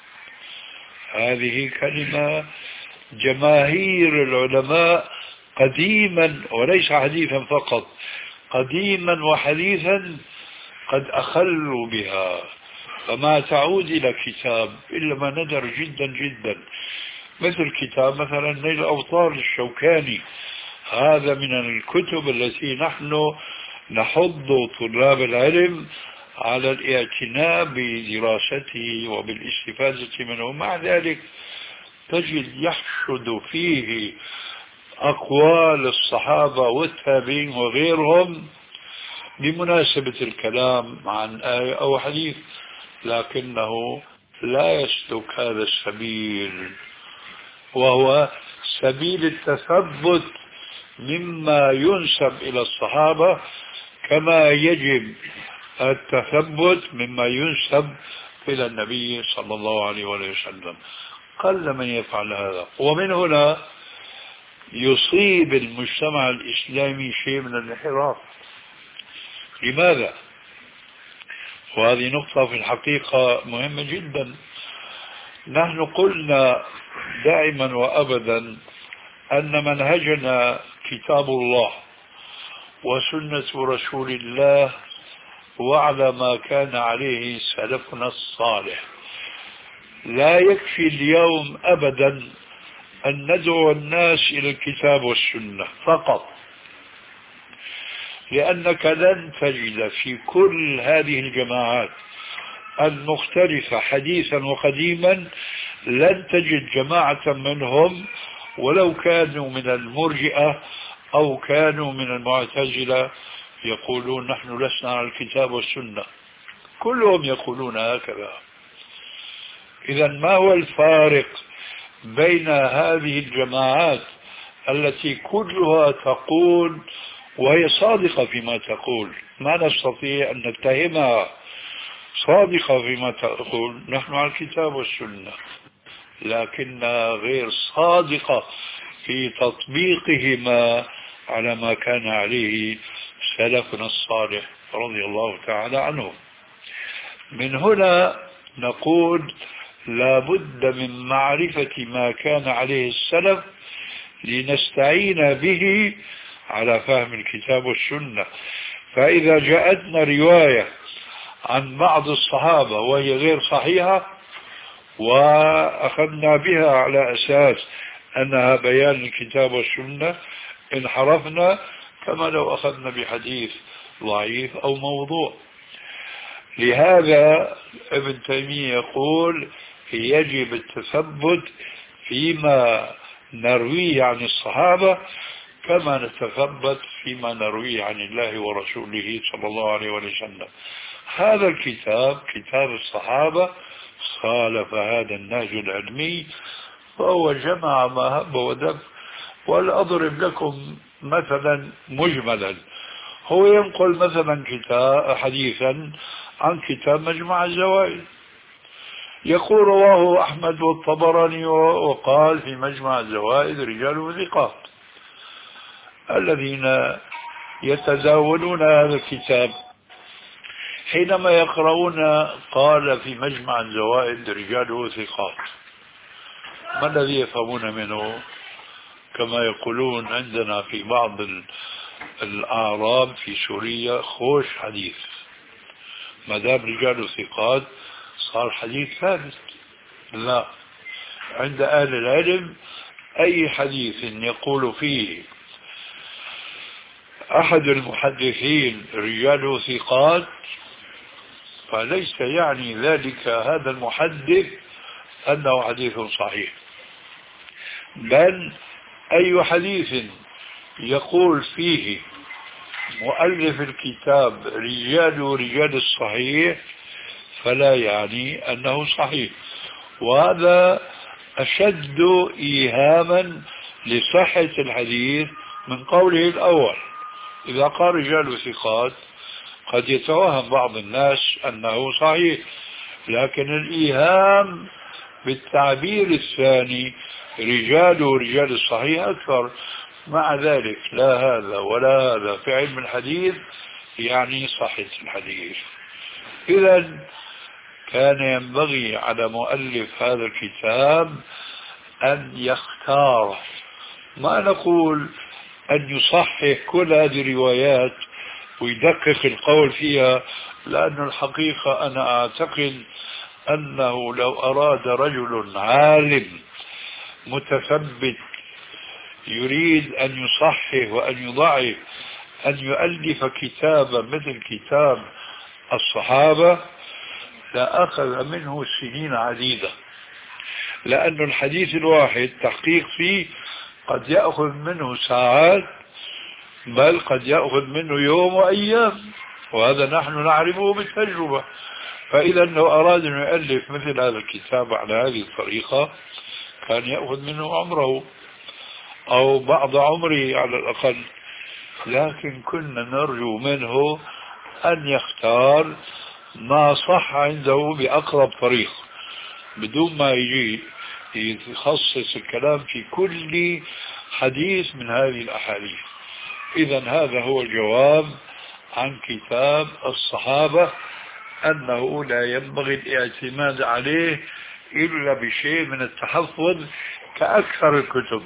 هذه كلمة جماهير العلماء قديما وليس حديثا فقط، قديما وحديثا قد أخلوا بها، فما تعود إلى كتاب إلا ما ندر جدا جدا، مثل كتاب مثلا نيل الأوطار للشوكاني. هذا من الكتب التي نحن نحض طلاب العلم على الاعتناء بدراسته وبالاستفادة منه. مع ذلك تجد يحشد فيه أقوال الصحابة والتابعين وغيرهم بمناسبة الكلام عن آية أو حديث، لكنه لا يسلك هذا السبيل، وهو سبيل التثبت مما ينسب إلى الصحابة كما يجب التثبت مما ينسب إلى النبي صلى الله عليه وسلم. قل من يفعل هذا، ومن هنا يصيب المجتمع الإسلامي شيء من الانحراف. لماذا؟ وهذه نقطة في الحقيقة مهمة جدا. نحن قلنا دائما وأبدا أن منهجنا كتاب الله وسنة رسول الله وعلى ما كان عليه سلفنا الصالح. لا يكفي اليوم أبدا أن ندعو الناس إلى الكتاب والسنة فقط، لأنك لن تجد في كل هذه الجماعات المختلفة حديثا وقديما، لن تجد جماعة منهم ولو كانوا من المرجئة أو كانوا من المعتزلة يقولون نحن لسنا على الكتاب والسنة. كلهم يقولون هكذا. إذا ما هو الفارق بين هذه الجماعات التي كلها تقول وهي صادقة فيما تقول، ما نستطيع أن نتهمها، صادقة فيما تقول نحن على الكتاب والسنة، لكنها غير صادقة في تطبيقهما على ما كان عليه سلفنا الصالح رضي الله تعالى عنهم. من هنا نقول لا بد من معرفة ما كان عليه السلف لنستعين به على فهم الكتاب والسنة. فإذا جاءتنا رواية عن بعض الصحابة وهي غير صحيحة وأخذنا بها على أساس أنها بيان الكتاب والسنة، انحرفنا كما لو أخذنا بحديث ضعيف أو موضوع. لهذا ابن تيمية يقول يجب التثبت فيما نرويه عن الصحابة كما نتثبت فيما نرويه عن الله ورسوله صلى الله عليه وسلم. هذا الكتاب كتاب الصحابة خالف هذا النهج العلمي، فهو جمع ما هب ودب. ولأضرب لكم مثلا مجملا، هو ينقل مثلا كتاب حديثا عن كتاب مجمع الزوائد، يقول رواه أحمد والطبراني وقال في مجمع الزوائد رجال ثقات. الذين يتداولون هذا الكتاب حينما يقرؤون قال في مجمع الزوائد رجال ثقات، ما الذي يفهمون منه؟ كما يقولون عندنا في بعض الأعراب في سوريا خوش حديث، ما دام رجال ثقات صار حديث ثابت. لا، عند أهل العلم أي حديث يقول فيه أحد المحدثين رجال ثقات فليس يعني ذلك هذا المحدث أنه حديث صحيح، بل أي حديث يقول فيه مؤلف الكتاب رجال رجال الصحيح فلا يعني أنه صحيح. وهذا أشد إيهاما لصحة الحديث من قوله الأول. إذا قال رجال ثقات قد يتوهم بعض الناس أنه صحيح، لكن الإيهام بالتعبير الثاني رجال رجال الصحيح أكثر. مع ذلك لا هذا ولا هذا في علم الحديث يعني صحة الحديث. إذا كان ينبغي على مؤلف هذا الكتاب أن يختار، ما نقول أن يصحح كل هذه الروايات ويدقق القول فيها، لأن الحقيقة أنا أعتقد أنه لو أراد رجل عالم متثبت يريد أن يصحح وأن يضعف أن يؤلف كتابا مثل كتاب الصحابة لأخذ منه سنين عديدة، لأن الحديث الواحد تحقيق فيه قد يأخذ منه ساعات، بل قد يأخذ منه يوم وأيام، وهذا نحن نعرفه بالتجربة. فإذا لو أراد أن يؤلف مثل هذا الكتاب على هذه الطريقة كان يأخذ منه عمره أو بعض عمره على الأقل، لكن كنا نرجو منه أن يختار ما صح عنده بأقرب طريق بدون ما يجي يخصص الكلام في كل حديث من هذه الأحاديث. إذا هذا هو الجواب عن كتاب الصحابة، أنه لا ينبغي الاعتماد عليه إلا بشيء من التحفظ كأكثر الكتب.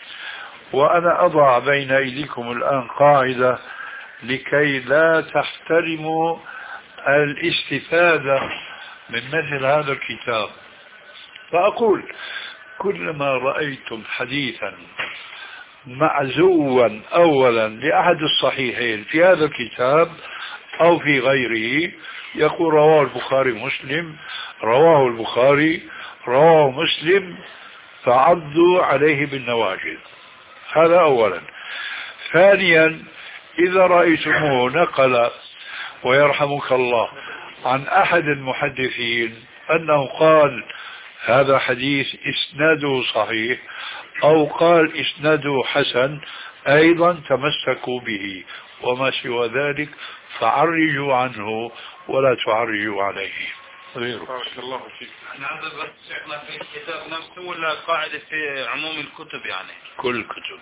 وأنا أضع بين أيديكم الآن قاعدة لكي لا تحترموا الاستفادة من مثل هذا الكتاب، فأقول كلما رأيتم حديثا معزوا أولا لأحد الصحيحين في هذا الكتاب أو في غيره، يقول رواه البخاري مسلم، رواه البخاري، رواه مسلم، فعضوا عليه بالنواجذ. هذا أولا. ثانيا، إذا رأيتموه نقل ويرحمك الله عن أحد المحدثين أنه قال هذا حديث إسناده صحيح أو قال إسناده حسن، أيضا تمسكوا به، وما سوى ذلك فعرجوا عنه ولا تعرجوا عليه.
بارك الله فيك.
هذا بس احنا في الكتاب نفسه ولا قاعدة في عموم الكتب؟ يعني
كل الكتب.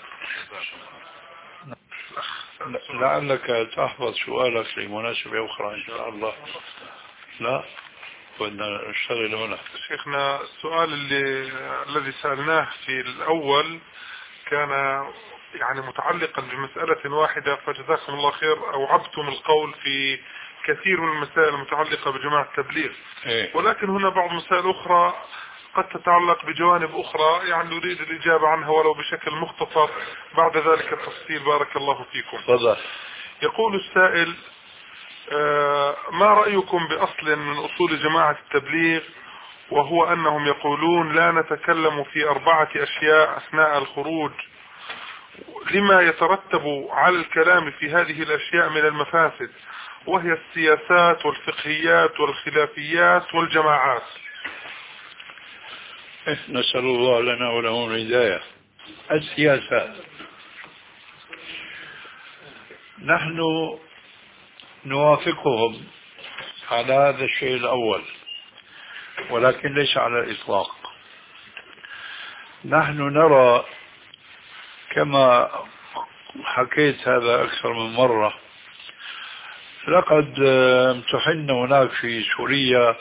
لعلك تحفظ سؤالك لمناسبة أخرى إن شاء الله. لا بدنا نشتغل هنا.
شيخنا السؤال اللي الذي سألناه في الأول كان يعني متعلقا بمسألة واحدة، فجزاكم الله خير أوعبتم القول في كثير من المسائل المتعلقة بجماعة التبليغ،
إيه؟ ولكن
هنا بعض مسائل أخرى قد تتعلق بجوانب أخرى يعني نريد الإجابة عنها ولو بشكل مختصر، بعد ذلك التفصيل. بارك الله فيكم.
فضل.
يقول السائل آه ما رأيكم بأصل من أصول جماعة التبليغ، وهو أنهم يقولون لا نتكلم في أربعة أشياء أثناء الخروج لما يترتب على الكلام في هذه الأشياء من المفاسد، وهي السياسات والفقهيات والخلافيات والجماعات.
نسأل الله لنا ولهم الهداية. السياسات نحن نوافقهم على هذا الشيء الأول، ولكن ليس على الإطلاق. نحن نرى كما حكيت هذا أكثر من مرة، لقد امتحنا هناك في سوريا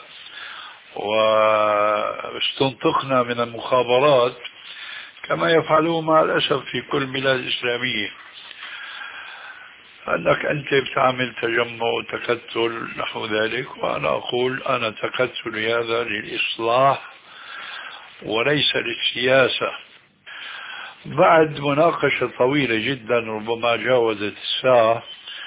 واستنطقنا من المخابرات كما يفعلون مع الأسف في كل بلاد إسلامية، أنك أنت بتعمل تجمع وتكتل نحو ذلك، وأنا أقول أنا تكتلي هذا للإصلاح وليس للسياسة. بعد مناقشة طويلة جدا ربما جاوزت الساعة،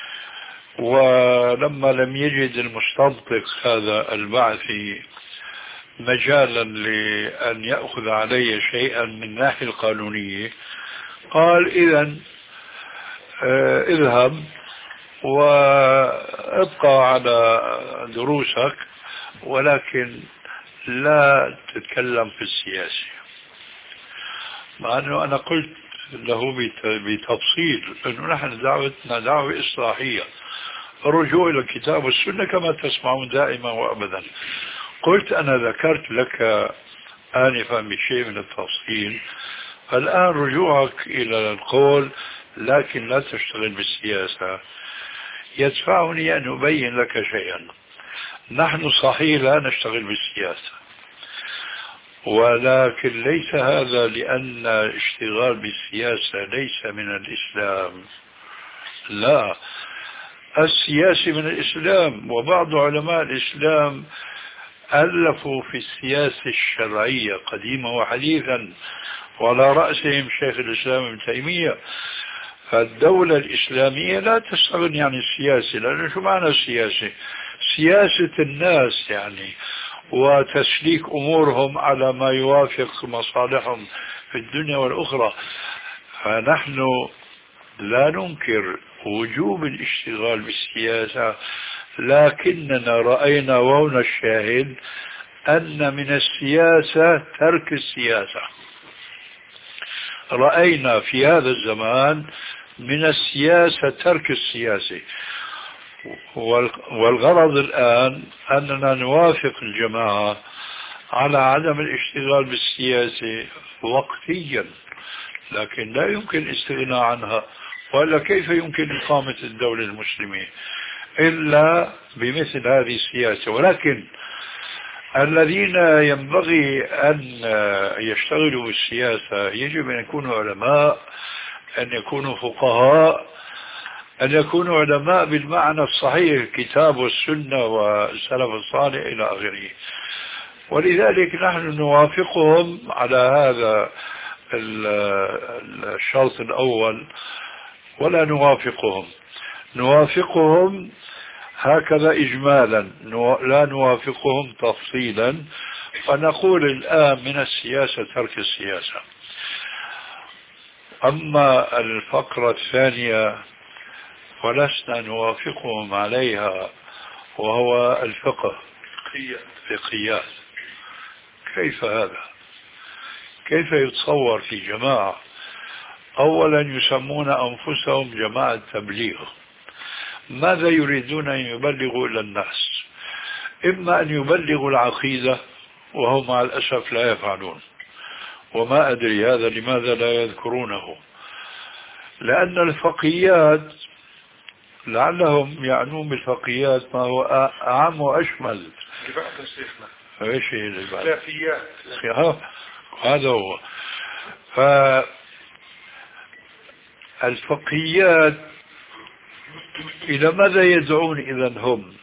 ولما لم يجد المستنطق هذا البعثي مجالا لأن يأخذ علي شيئا من الناحية القانونية، قال إذن اه اذهب وابقى على دروسك ولكن لا تتكلم في السياسة. مع أنه أنا قلت له بتفصيل أنه نحن دعوتنا دعوة إصلاحية، الرجوع إلى الكتاب والسنة كما تسمعون دائما وأبدا. قلت أنا ذكرت لك آنفا بشيء من التفصيل، فالآن رجوعك إلى القول لكن لا تشتغل بالسياسة يدفعني أن أبين لك شيئا. نحن صحيح لا نشتغل بالسياسة، ولكن ليس هذا لأن اشتغال بالسياسة ليس من الإسلام، لا، السياسي من الإسلام. وبعض علماء الإسلام ألفوا في السياسة الشرعية قديما وحديثا، وعلى رأسهم شيخ الإسلام ابن تيمية. فالدولة الإسلامية لا تستغني عن السياسة، لأنه شو معنى السياسة؟ سياسة الناس يعني، وتسليك أمورهم على ما يوافق مصالحهم في الدنيا والأخرى. فنحن لا ننكر وجوب الاشتغال بالسياسة، لكننا رأينا وهنا الشاهد أن من السياسة ترك السياسة. رأينا في هذا الزمان من السياسة ترك السياسة، والغرض الآن أننا نوافق الجماعة على عدم الاشتغال بالسياسة وقتيا، لكن لا يمكن الاستغناء عنها، وإلا كيف يمكن إقامة الدولة المسلمة إلا بمثل هذه السياسة. ولكن الذين ينبغي أن يشتغلوا بالسياسة يجب أن يكونوا علماء، أن يكونوا فقهاء، أن يكونوا علماء بالمعنى الصحيح، الكتاب والسنة والسلف الصالح إلى آخره. ولذلك نحن نوافقهم على هذا الشرط الأول، ولا نوافقهم نوافقهم هكذا إجمالا، لا نوافقهم تفصيلا. فنقول الآن من السياسة ترك السياسة. أما الفقرة الثانية ولسنا نوافقهم عليها، وهو الفقه فقهيات. كيف هذا؟ كيف يتصور في جماعة أولا يسمون أنفسهم جماعة تبليغ؟ ماذا يريدون أن يبلغوا إلى الناس؟ إما أن يبلغوا العقيدة، وهم مع الأسف لا يفعلون، وما أدري هذا لماذا لا يذكرونه، لأن الفقهيات لعلهم يعنون بالفقهيات ما هو أعم وأشمل. ايش هي الخلافيات؟ هذا هو. فالفقهيات إلى ماذا يدعون إذن هم؟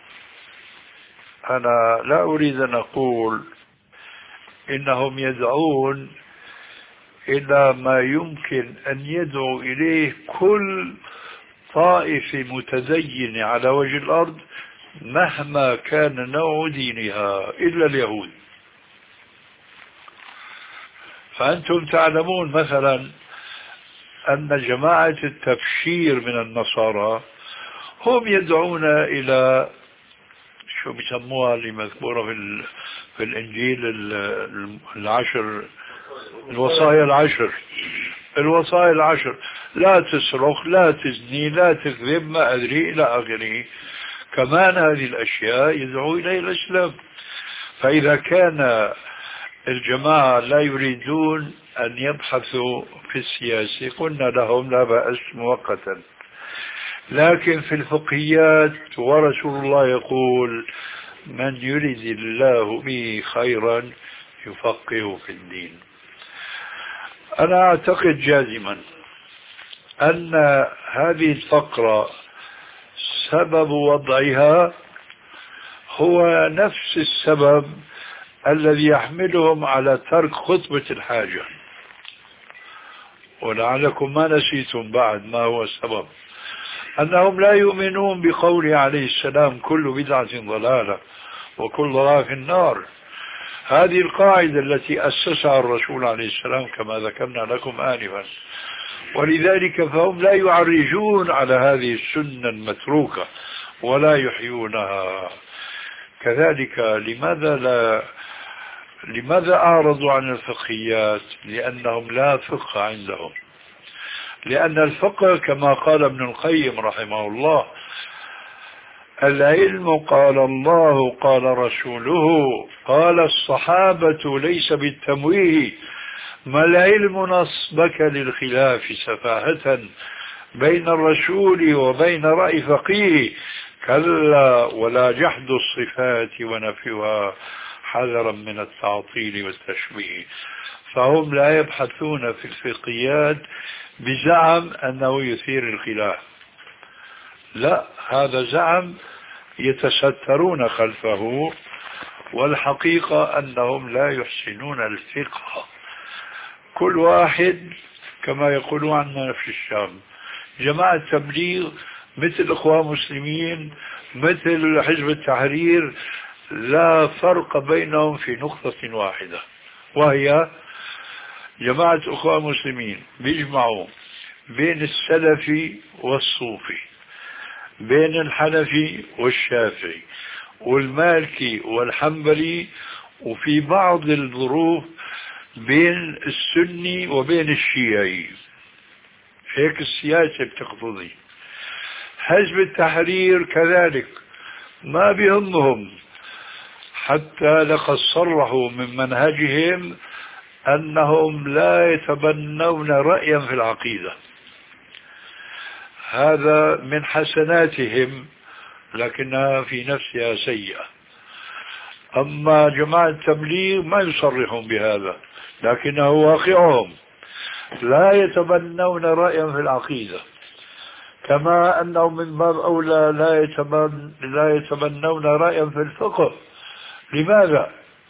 أنا لا أريد أن أقول إنهم يدعون إلى ما يمكن أن يدعو إليه كل طائفة متدينة على وجه الأرض مهما كان نوع دينها، إلا اليهود. فأنتم تعلمون مثلا أن جماعة التبشير من النصارى هم يدعون إلى شو بيسموها اللي مذكورة في, في الإنجيل العشر، الوصايا العشر الوصايا العشر لا تسرق، لا تزني، لا تكذب، ما أدري إلى آخره. كمان هذه الأشياء يدعو إلى الإسلام. فإذا كان الجماعة لا يريدون أن يبحثوا في السياسة قلنا لهم لا بأس مؤقتا، لكن في الفقهيات ورسول الله يقول من يريد الله به خيرا يفقهه في الدين. أنا أعتقد جازما أن هذه الفقرة سبب وضعها هو نفس السبب الذي يحملهم على ترك خطبة الحاجة، ولعلكم ما نسيتم بعد ما هو السبب، أنهم لا يؤمنون بقوله عليه السلام كل بدعة ضلالة وكل ضلالة في النار. هذه القاعدة التي أسسها الرسول عليه السلام كما ذكرنا لكم آنفا، ولذلك فهم لا يعرجون على هذه السنة المتروكة ولا يحيونها. كذلك لماذا لا لماذا أعرضوا عن الفقهيات؟ لأنهم لا فقه عندهم، لأن الفقه كما قال ابن القيم رحمه الله العلم قال الله قال رسوله قال الصحابة ليس بالتمويه، ما العلم نصبك للخلاف سفاهة بين الرسول وبين رأي فقيه، كلا ولا جحد الصفات ونفيها حذرا من التعطيل والتشبيه. فهم لا يبحثون في الفقهيات بزعم أنه يثير الخلاف، لا، هذا زعم يتسترون خلفه، والحقيقة أنهم لا يحسنون الفقه. كل واحد كما يقولون عندنا في الشام جماعة تبليغ مثل الإخوان المسلمين مثل حزب التحرير، لا فرق بينهم في نقطة واحدة، وهي جماعة الإخوان المسلمين بيجمعوا بين السلفي والصوفي، بين الحنفي والشافعي والمالكي والحنبلي، وفي بعض الظروف بين السني وبين الشيعي. هيك السياسة بتقتضي. حزب التحرير كذلك ما بيهمهم، حتى لقد صرحوا من منهجهم أنهم لا يتبنون رأيا في العقيدة، هذا من حسناتهم لكنها في نفسها سيئة. أما جماعة التبليغ ما يصرحون بهذا لكنه واقعهم، لا يتبنون رأيا في العقيدة، كما أنهم من باب أولى لا يتبن لا يتبنون رأيا في الفقه. لماذا؟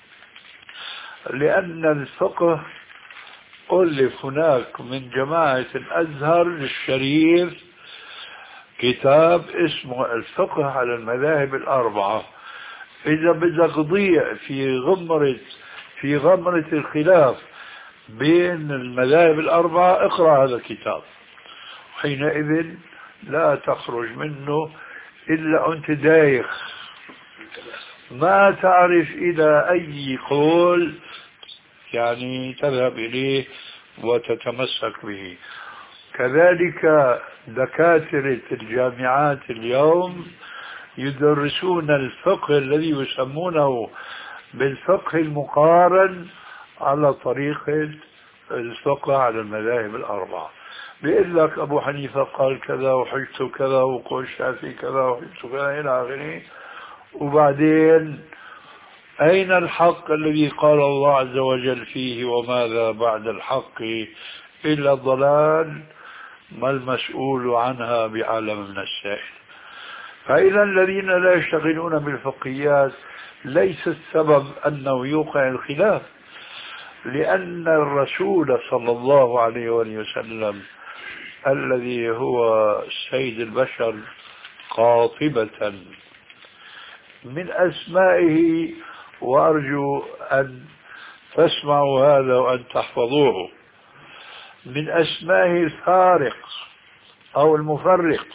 لأن الفقه ألف هناك من جماعة الأزهر الشريف كتاب اسمه الفقه على المذاهب الأربعة. إذا بدك تضيع في غمرة في غمرة الخلاف بين المذاهب الأربعة اقرأ هذا الكتاب، حينئذ لا تخرج منه إلا أنت دايخ ما تعرف إلى أي قول يعني تذهب إليه وتتمسك به. كذلك دكاترة الجامعات اليوم يدرسون الفقه الذي يسمونه بالفقه المقارن على طريقة الفقه على المذاهب الأربعة. بيقول لك أبو حنيفة قال كذا وحجته كذا وقول الشافعي كذا وحجته كذا إلى آخره، وبعدين أين الحق الذي قال الله عز وجل فيه وماذا بعد الحق إلا الضلال؟ ما المسؤول عنها بعالم من السائل. فإذا الذين لا يشتغلون بالفقهيات ليس السبب أنه يوقع الخلاف، لأن الرسول صلى الله عليه وسلم الذي هو سيد البشر قاطبة من أسمائه، وأرجو أن تسمعوا هذا وأن تحفظوه، من أسمائه الفارق أو المفرق،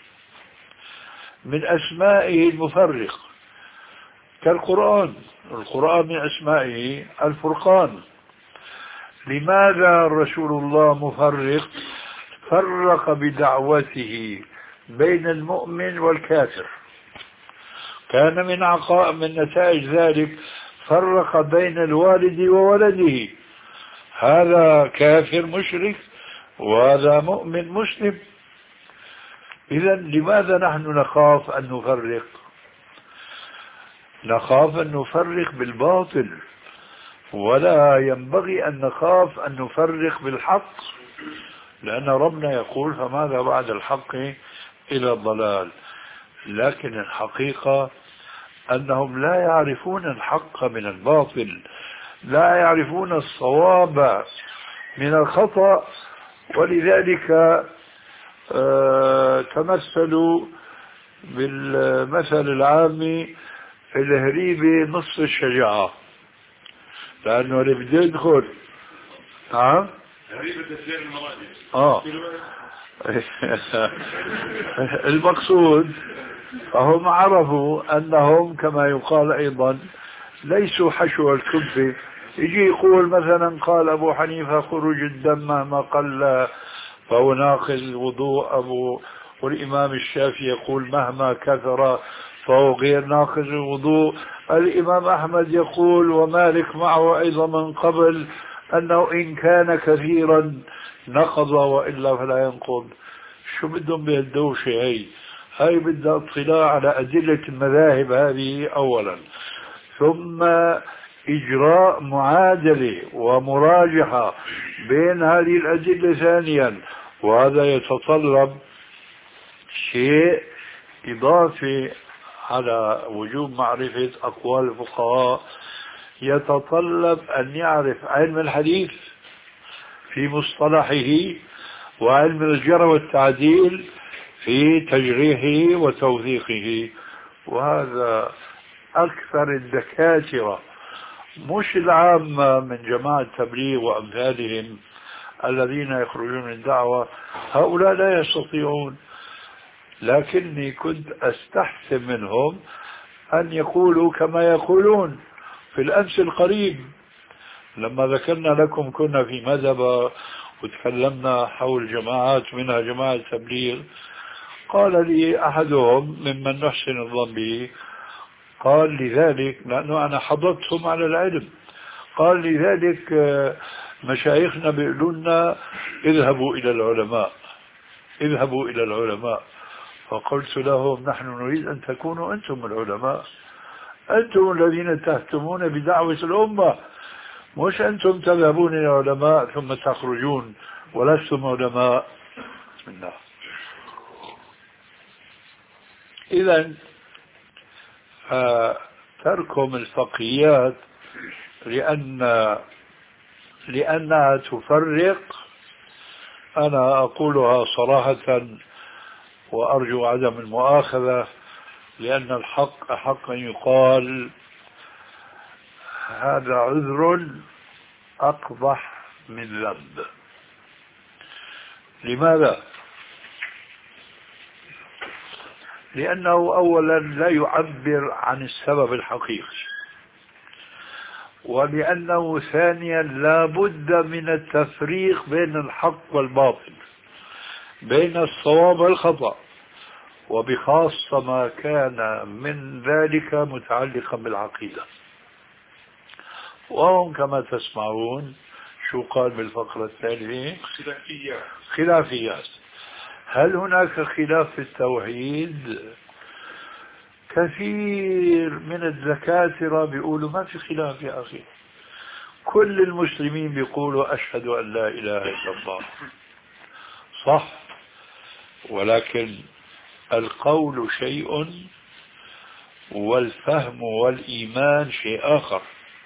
من أسمائه المفرق كالقرآن. القرآن من أسمائه الفرقان. لماذا رسول الله مفرق؟ فرق بدعوته بين المؤمن والكافر. كان من عقاء من نتائج ذلك فرق بين الوالد وولده، هذا كافر مشرك وهذا مؤمن مسلم. إذا لماذا نحن نخاف أن نفرق؟ نخاف أن نفرق بالباطل، ولا ينبغي أن نخاف أن نفرق بالحق، لأن ربنا يقول فماذا بعد الحق إلى الضلال. لكن الحقيقة أنهم لا يعرفون الحق من الباطل، لا يعرفون الصواب من الخطأ، ولذلك آه تمثلوا بالمثل العامي الهريبة نصف الشجاعة، لأنه اللي بده يدخل ها هريبة تسير المراجع اه المقصود فهم عرفوا أنهم كما يقال أيضا ليسوا حشو الكبة. يجي يقول مثلا قال أبو حنيفة خروج الدم مهما قل فهو ناقض الوضوء، أبو والإمام الشافعي يقول مهما كثر فهو غير ناقض الوضوء، الإمام أحمد يقول ومالك معه أيضا من قبل أنه إن كان كثيرا نقض وإلا فلا ينقض. شو بدهم بهالدوشة هاي؟ هاي بدها اطلاع على أدلة المذاهب هذه أولا، ثم إجراء معادلة ومراجحة بين هذه الأدلة ثانيا، وهذا يتطلب شيء إضافة على وجوب معرفة أقوال الفقهاء يتطلب أن يعرف علم الحديث في مصطلحه وعلم الجرح والتعديل في تجريحه وتوثيقه. وهذا أكثر الدكاترة مش العامة من جماعة التبليغ وأمثالهم الذين يخرجون من الدعوة، هؤلاء لا يستطيعون. لكني كنت أستحسن منهم أن يقولوا كما يقولون. في الأمس القريب لما ذكرنا لكم كنا في مذهب وتكلمنا حول جماعات منها جماعة التبليغ، قال لي أحدهم ممن نحسن الظن به، قال لذلك لأنه أنا حضرتهم على العلم، قال لذلك مشايخنا بيقولوا لنا اذهبوا إلى العلماء اذهبوا إلى العلماء. فقلت لهم نحن نريد أن تكونوا أنتم العلماء، أنتم الذين تهتمون بدعوة الأمة، مش أنتم تذهبون إلى العلماء ثم تخرجون ولستم علماء. بسم الله. إذن تركهم الفقهيات لأن لأنها تفرق، أنا أقولها صراحة وأرجو عدم المؤاخذة، لأن الحق أحق أن يقال هذا عذر أقبح من ذنب. لماذا؟ لأنه أولا لا يعبر عن السبب الحقيقي، ولأنه ثانيا لا بد من التفريق بين الحق والباطل، بين الصواب والخطأ، وبخاصة ما كان من ذلك متعلقا بالعقيدة. وهم كما تسمعون شو قال بالفقرة الثانية؟
خلافيات.
خلافيات. هل هناك خلاف في التوحيد؟ كثير من الدكاترة بيقولوا ما في خلاف يا أخي، كل المسلمين بيقولوا أشهد أن لا إله إلا الله، صح، ولكن القول شيء والفهم والإيمان شيء آخر.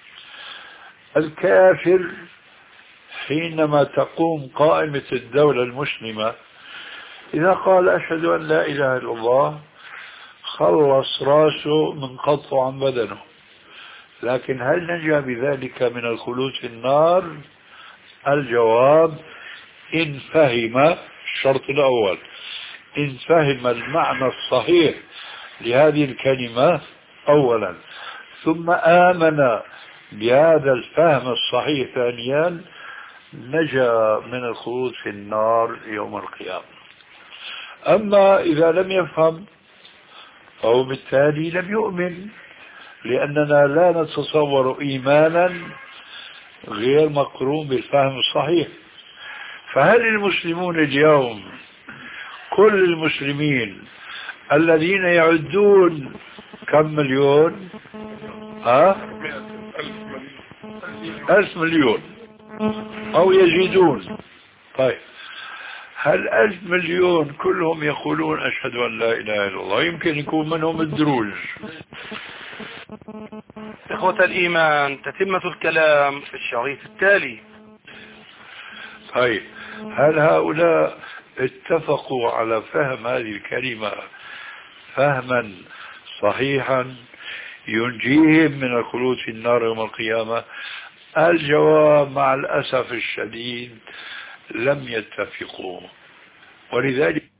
الكافر حينما تقوم قائمة الدولة المسلمة إذا قال أشهد أن لا إله إلا الله خلص راسه من قطع عن بدنه، لكن هل نجا بذلك من الخلود في النار؟ الجواب إن فهم الشرط الأول، إن فهم المعنى الصحيح لهذه الكلمة أولا، ثم آمن بهذا الفهم الصحيح ثانيا، نجا من الخلود في النار يوم القيامة. أما إذا لم يفهم فهو بالتالي لم يؤمن، لأننا لا نتصور إيمانا غير مقرون بالفهم الصحيح. فهل المسلمون اليوم كل المسلمين الذين يعدون كم مليون؟ ها؟ ألف مليون أو يزيدون. طيب هل ألف مليون كلهم يقولون أشهد أن لا إله إلا الله؟ يمكن يكون منهم الدروج.
إخوة الإيمان، تتمة الكلام في الشريط التالي.
طيب هل هؤلاء اتفقوا على فهم هذه الكلمة فهما صحيحا ينجيهم من الخلود في النار يوم القيامة؟ الجواب مع الأسف الشديد لم يتفقوا، ولذلك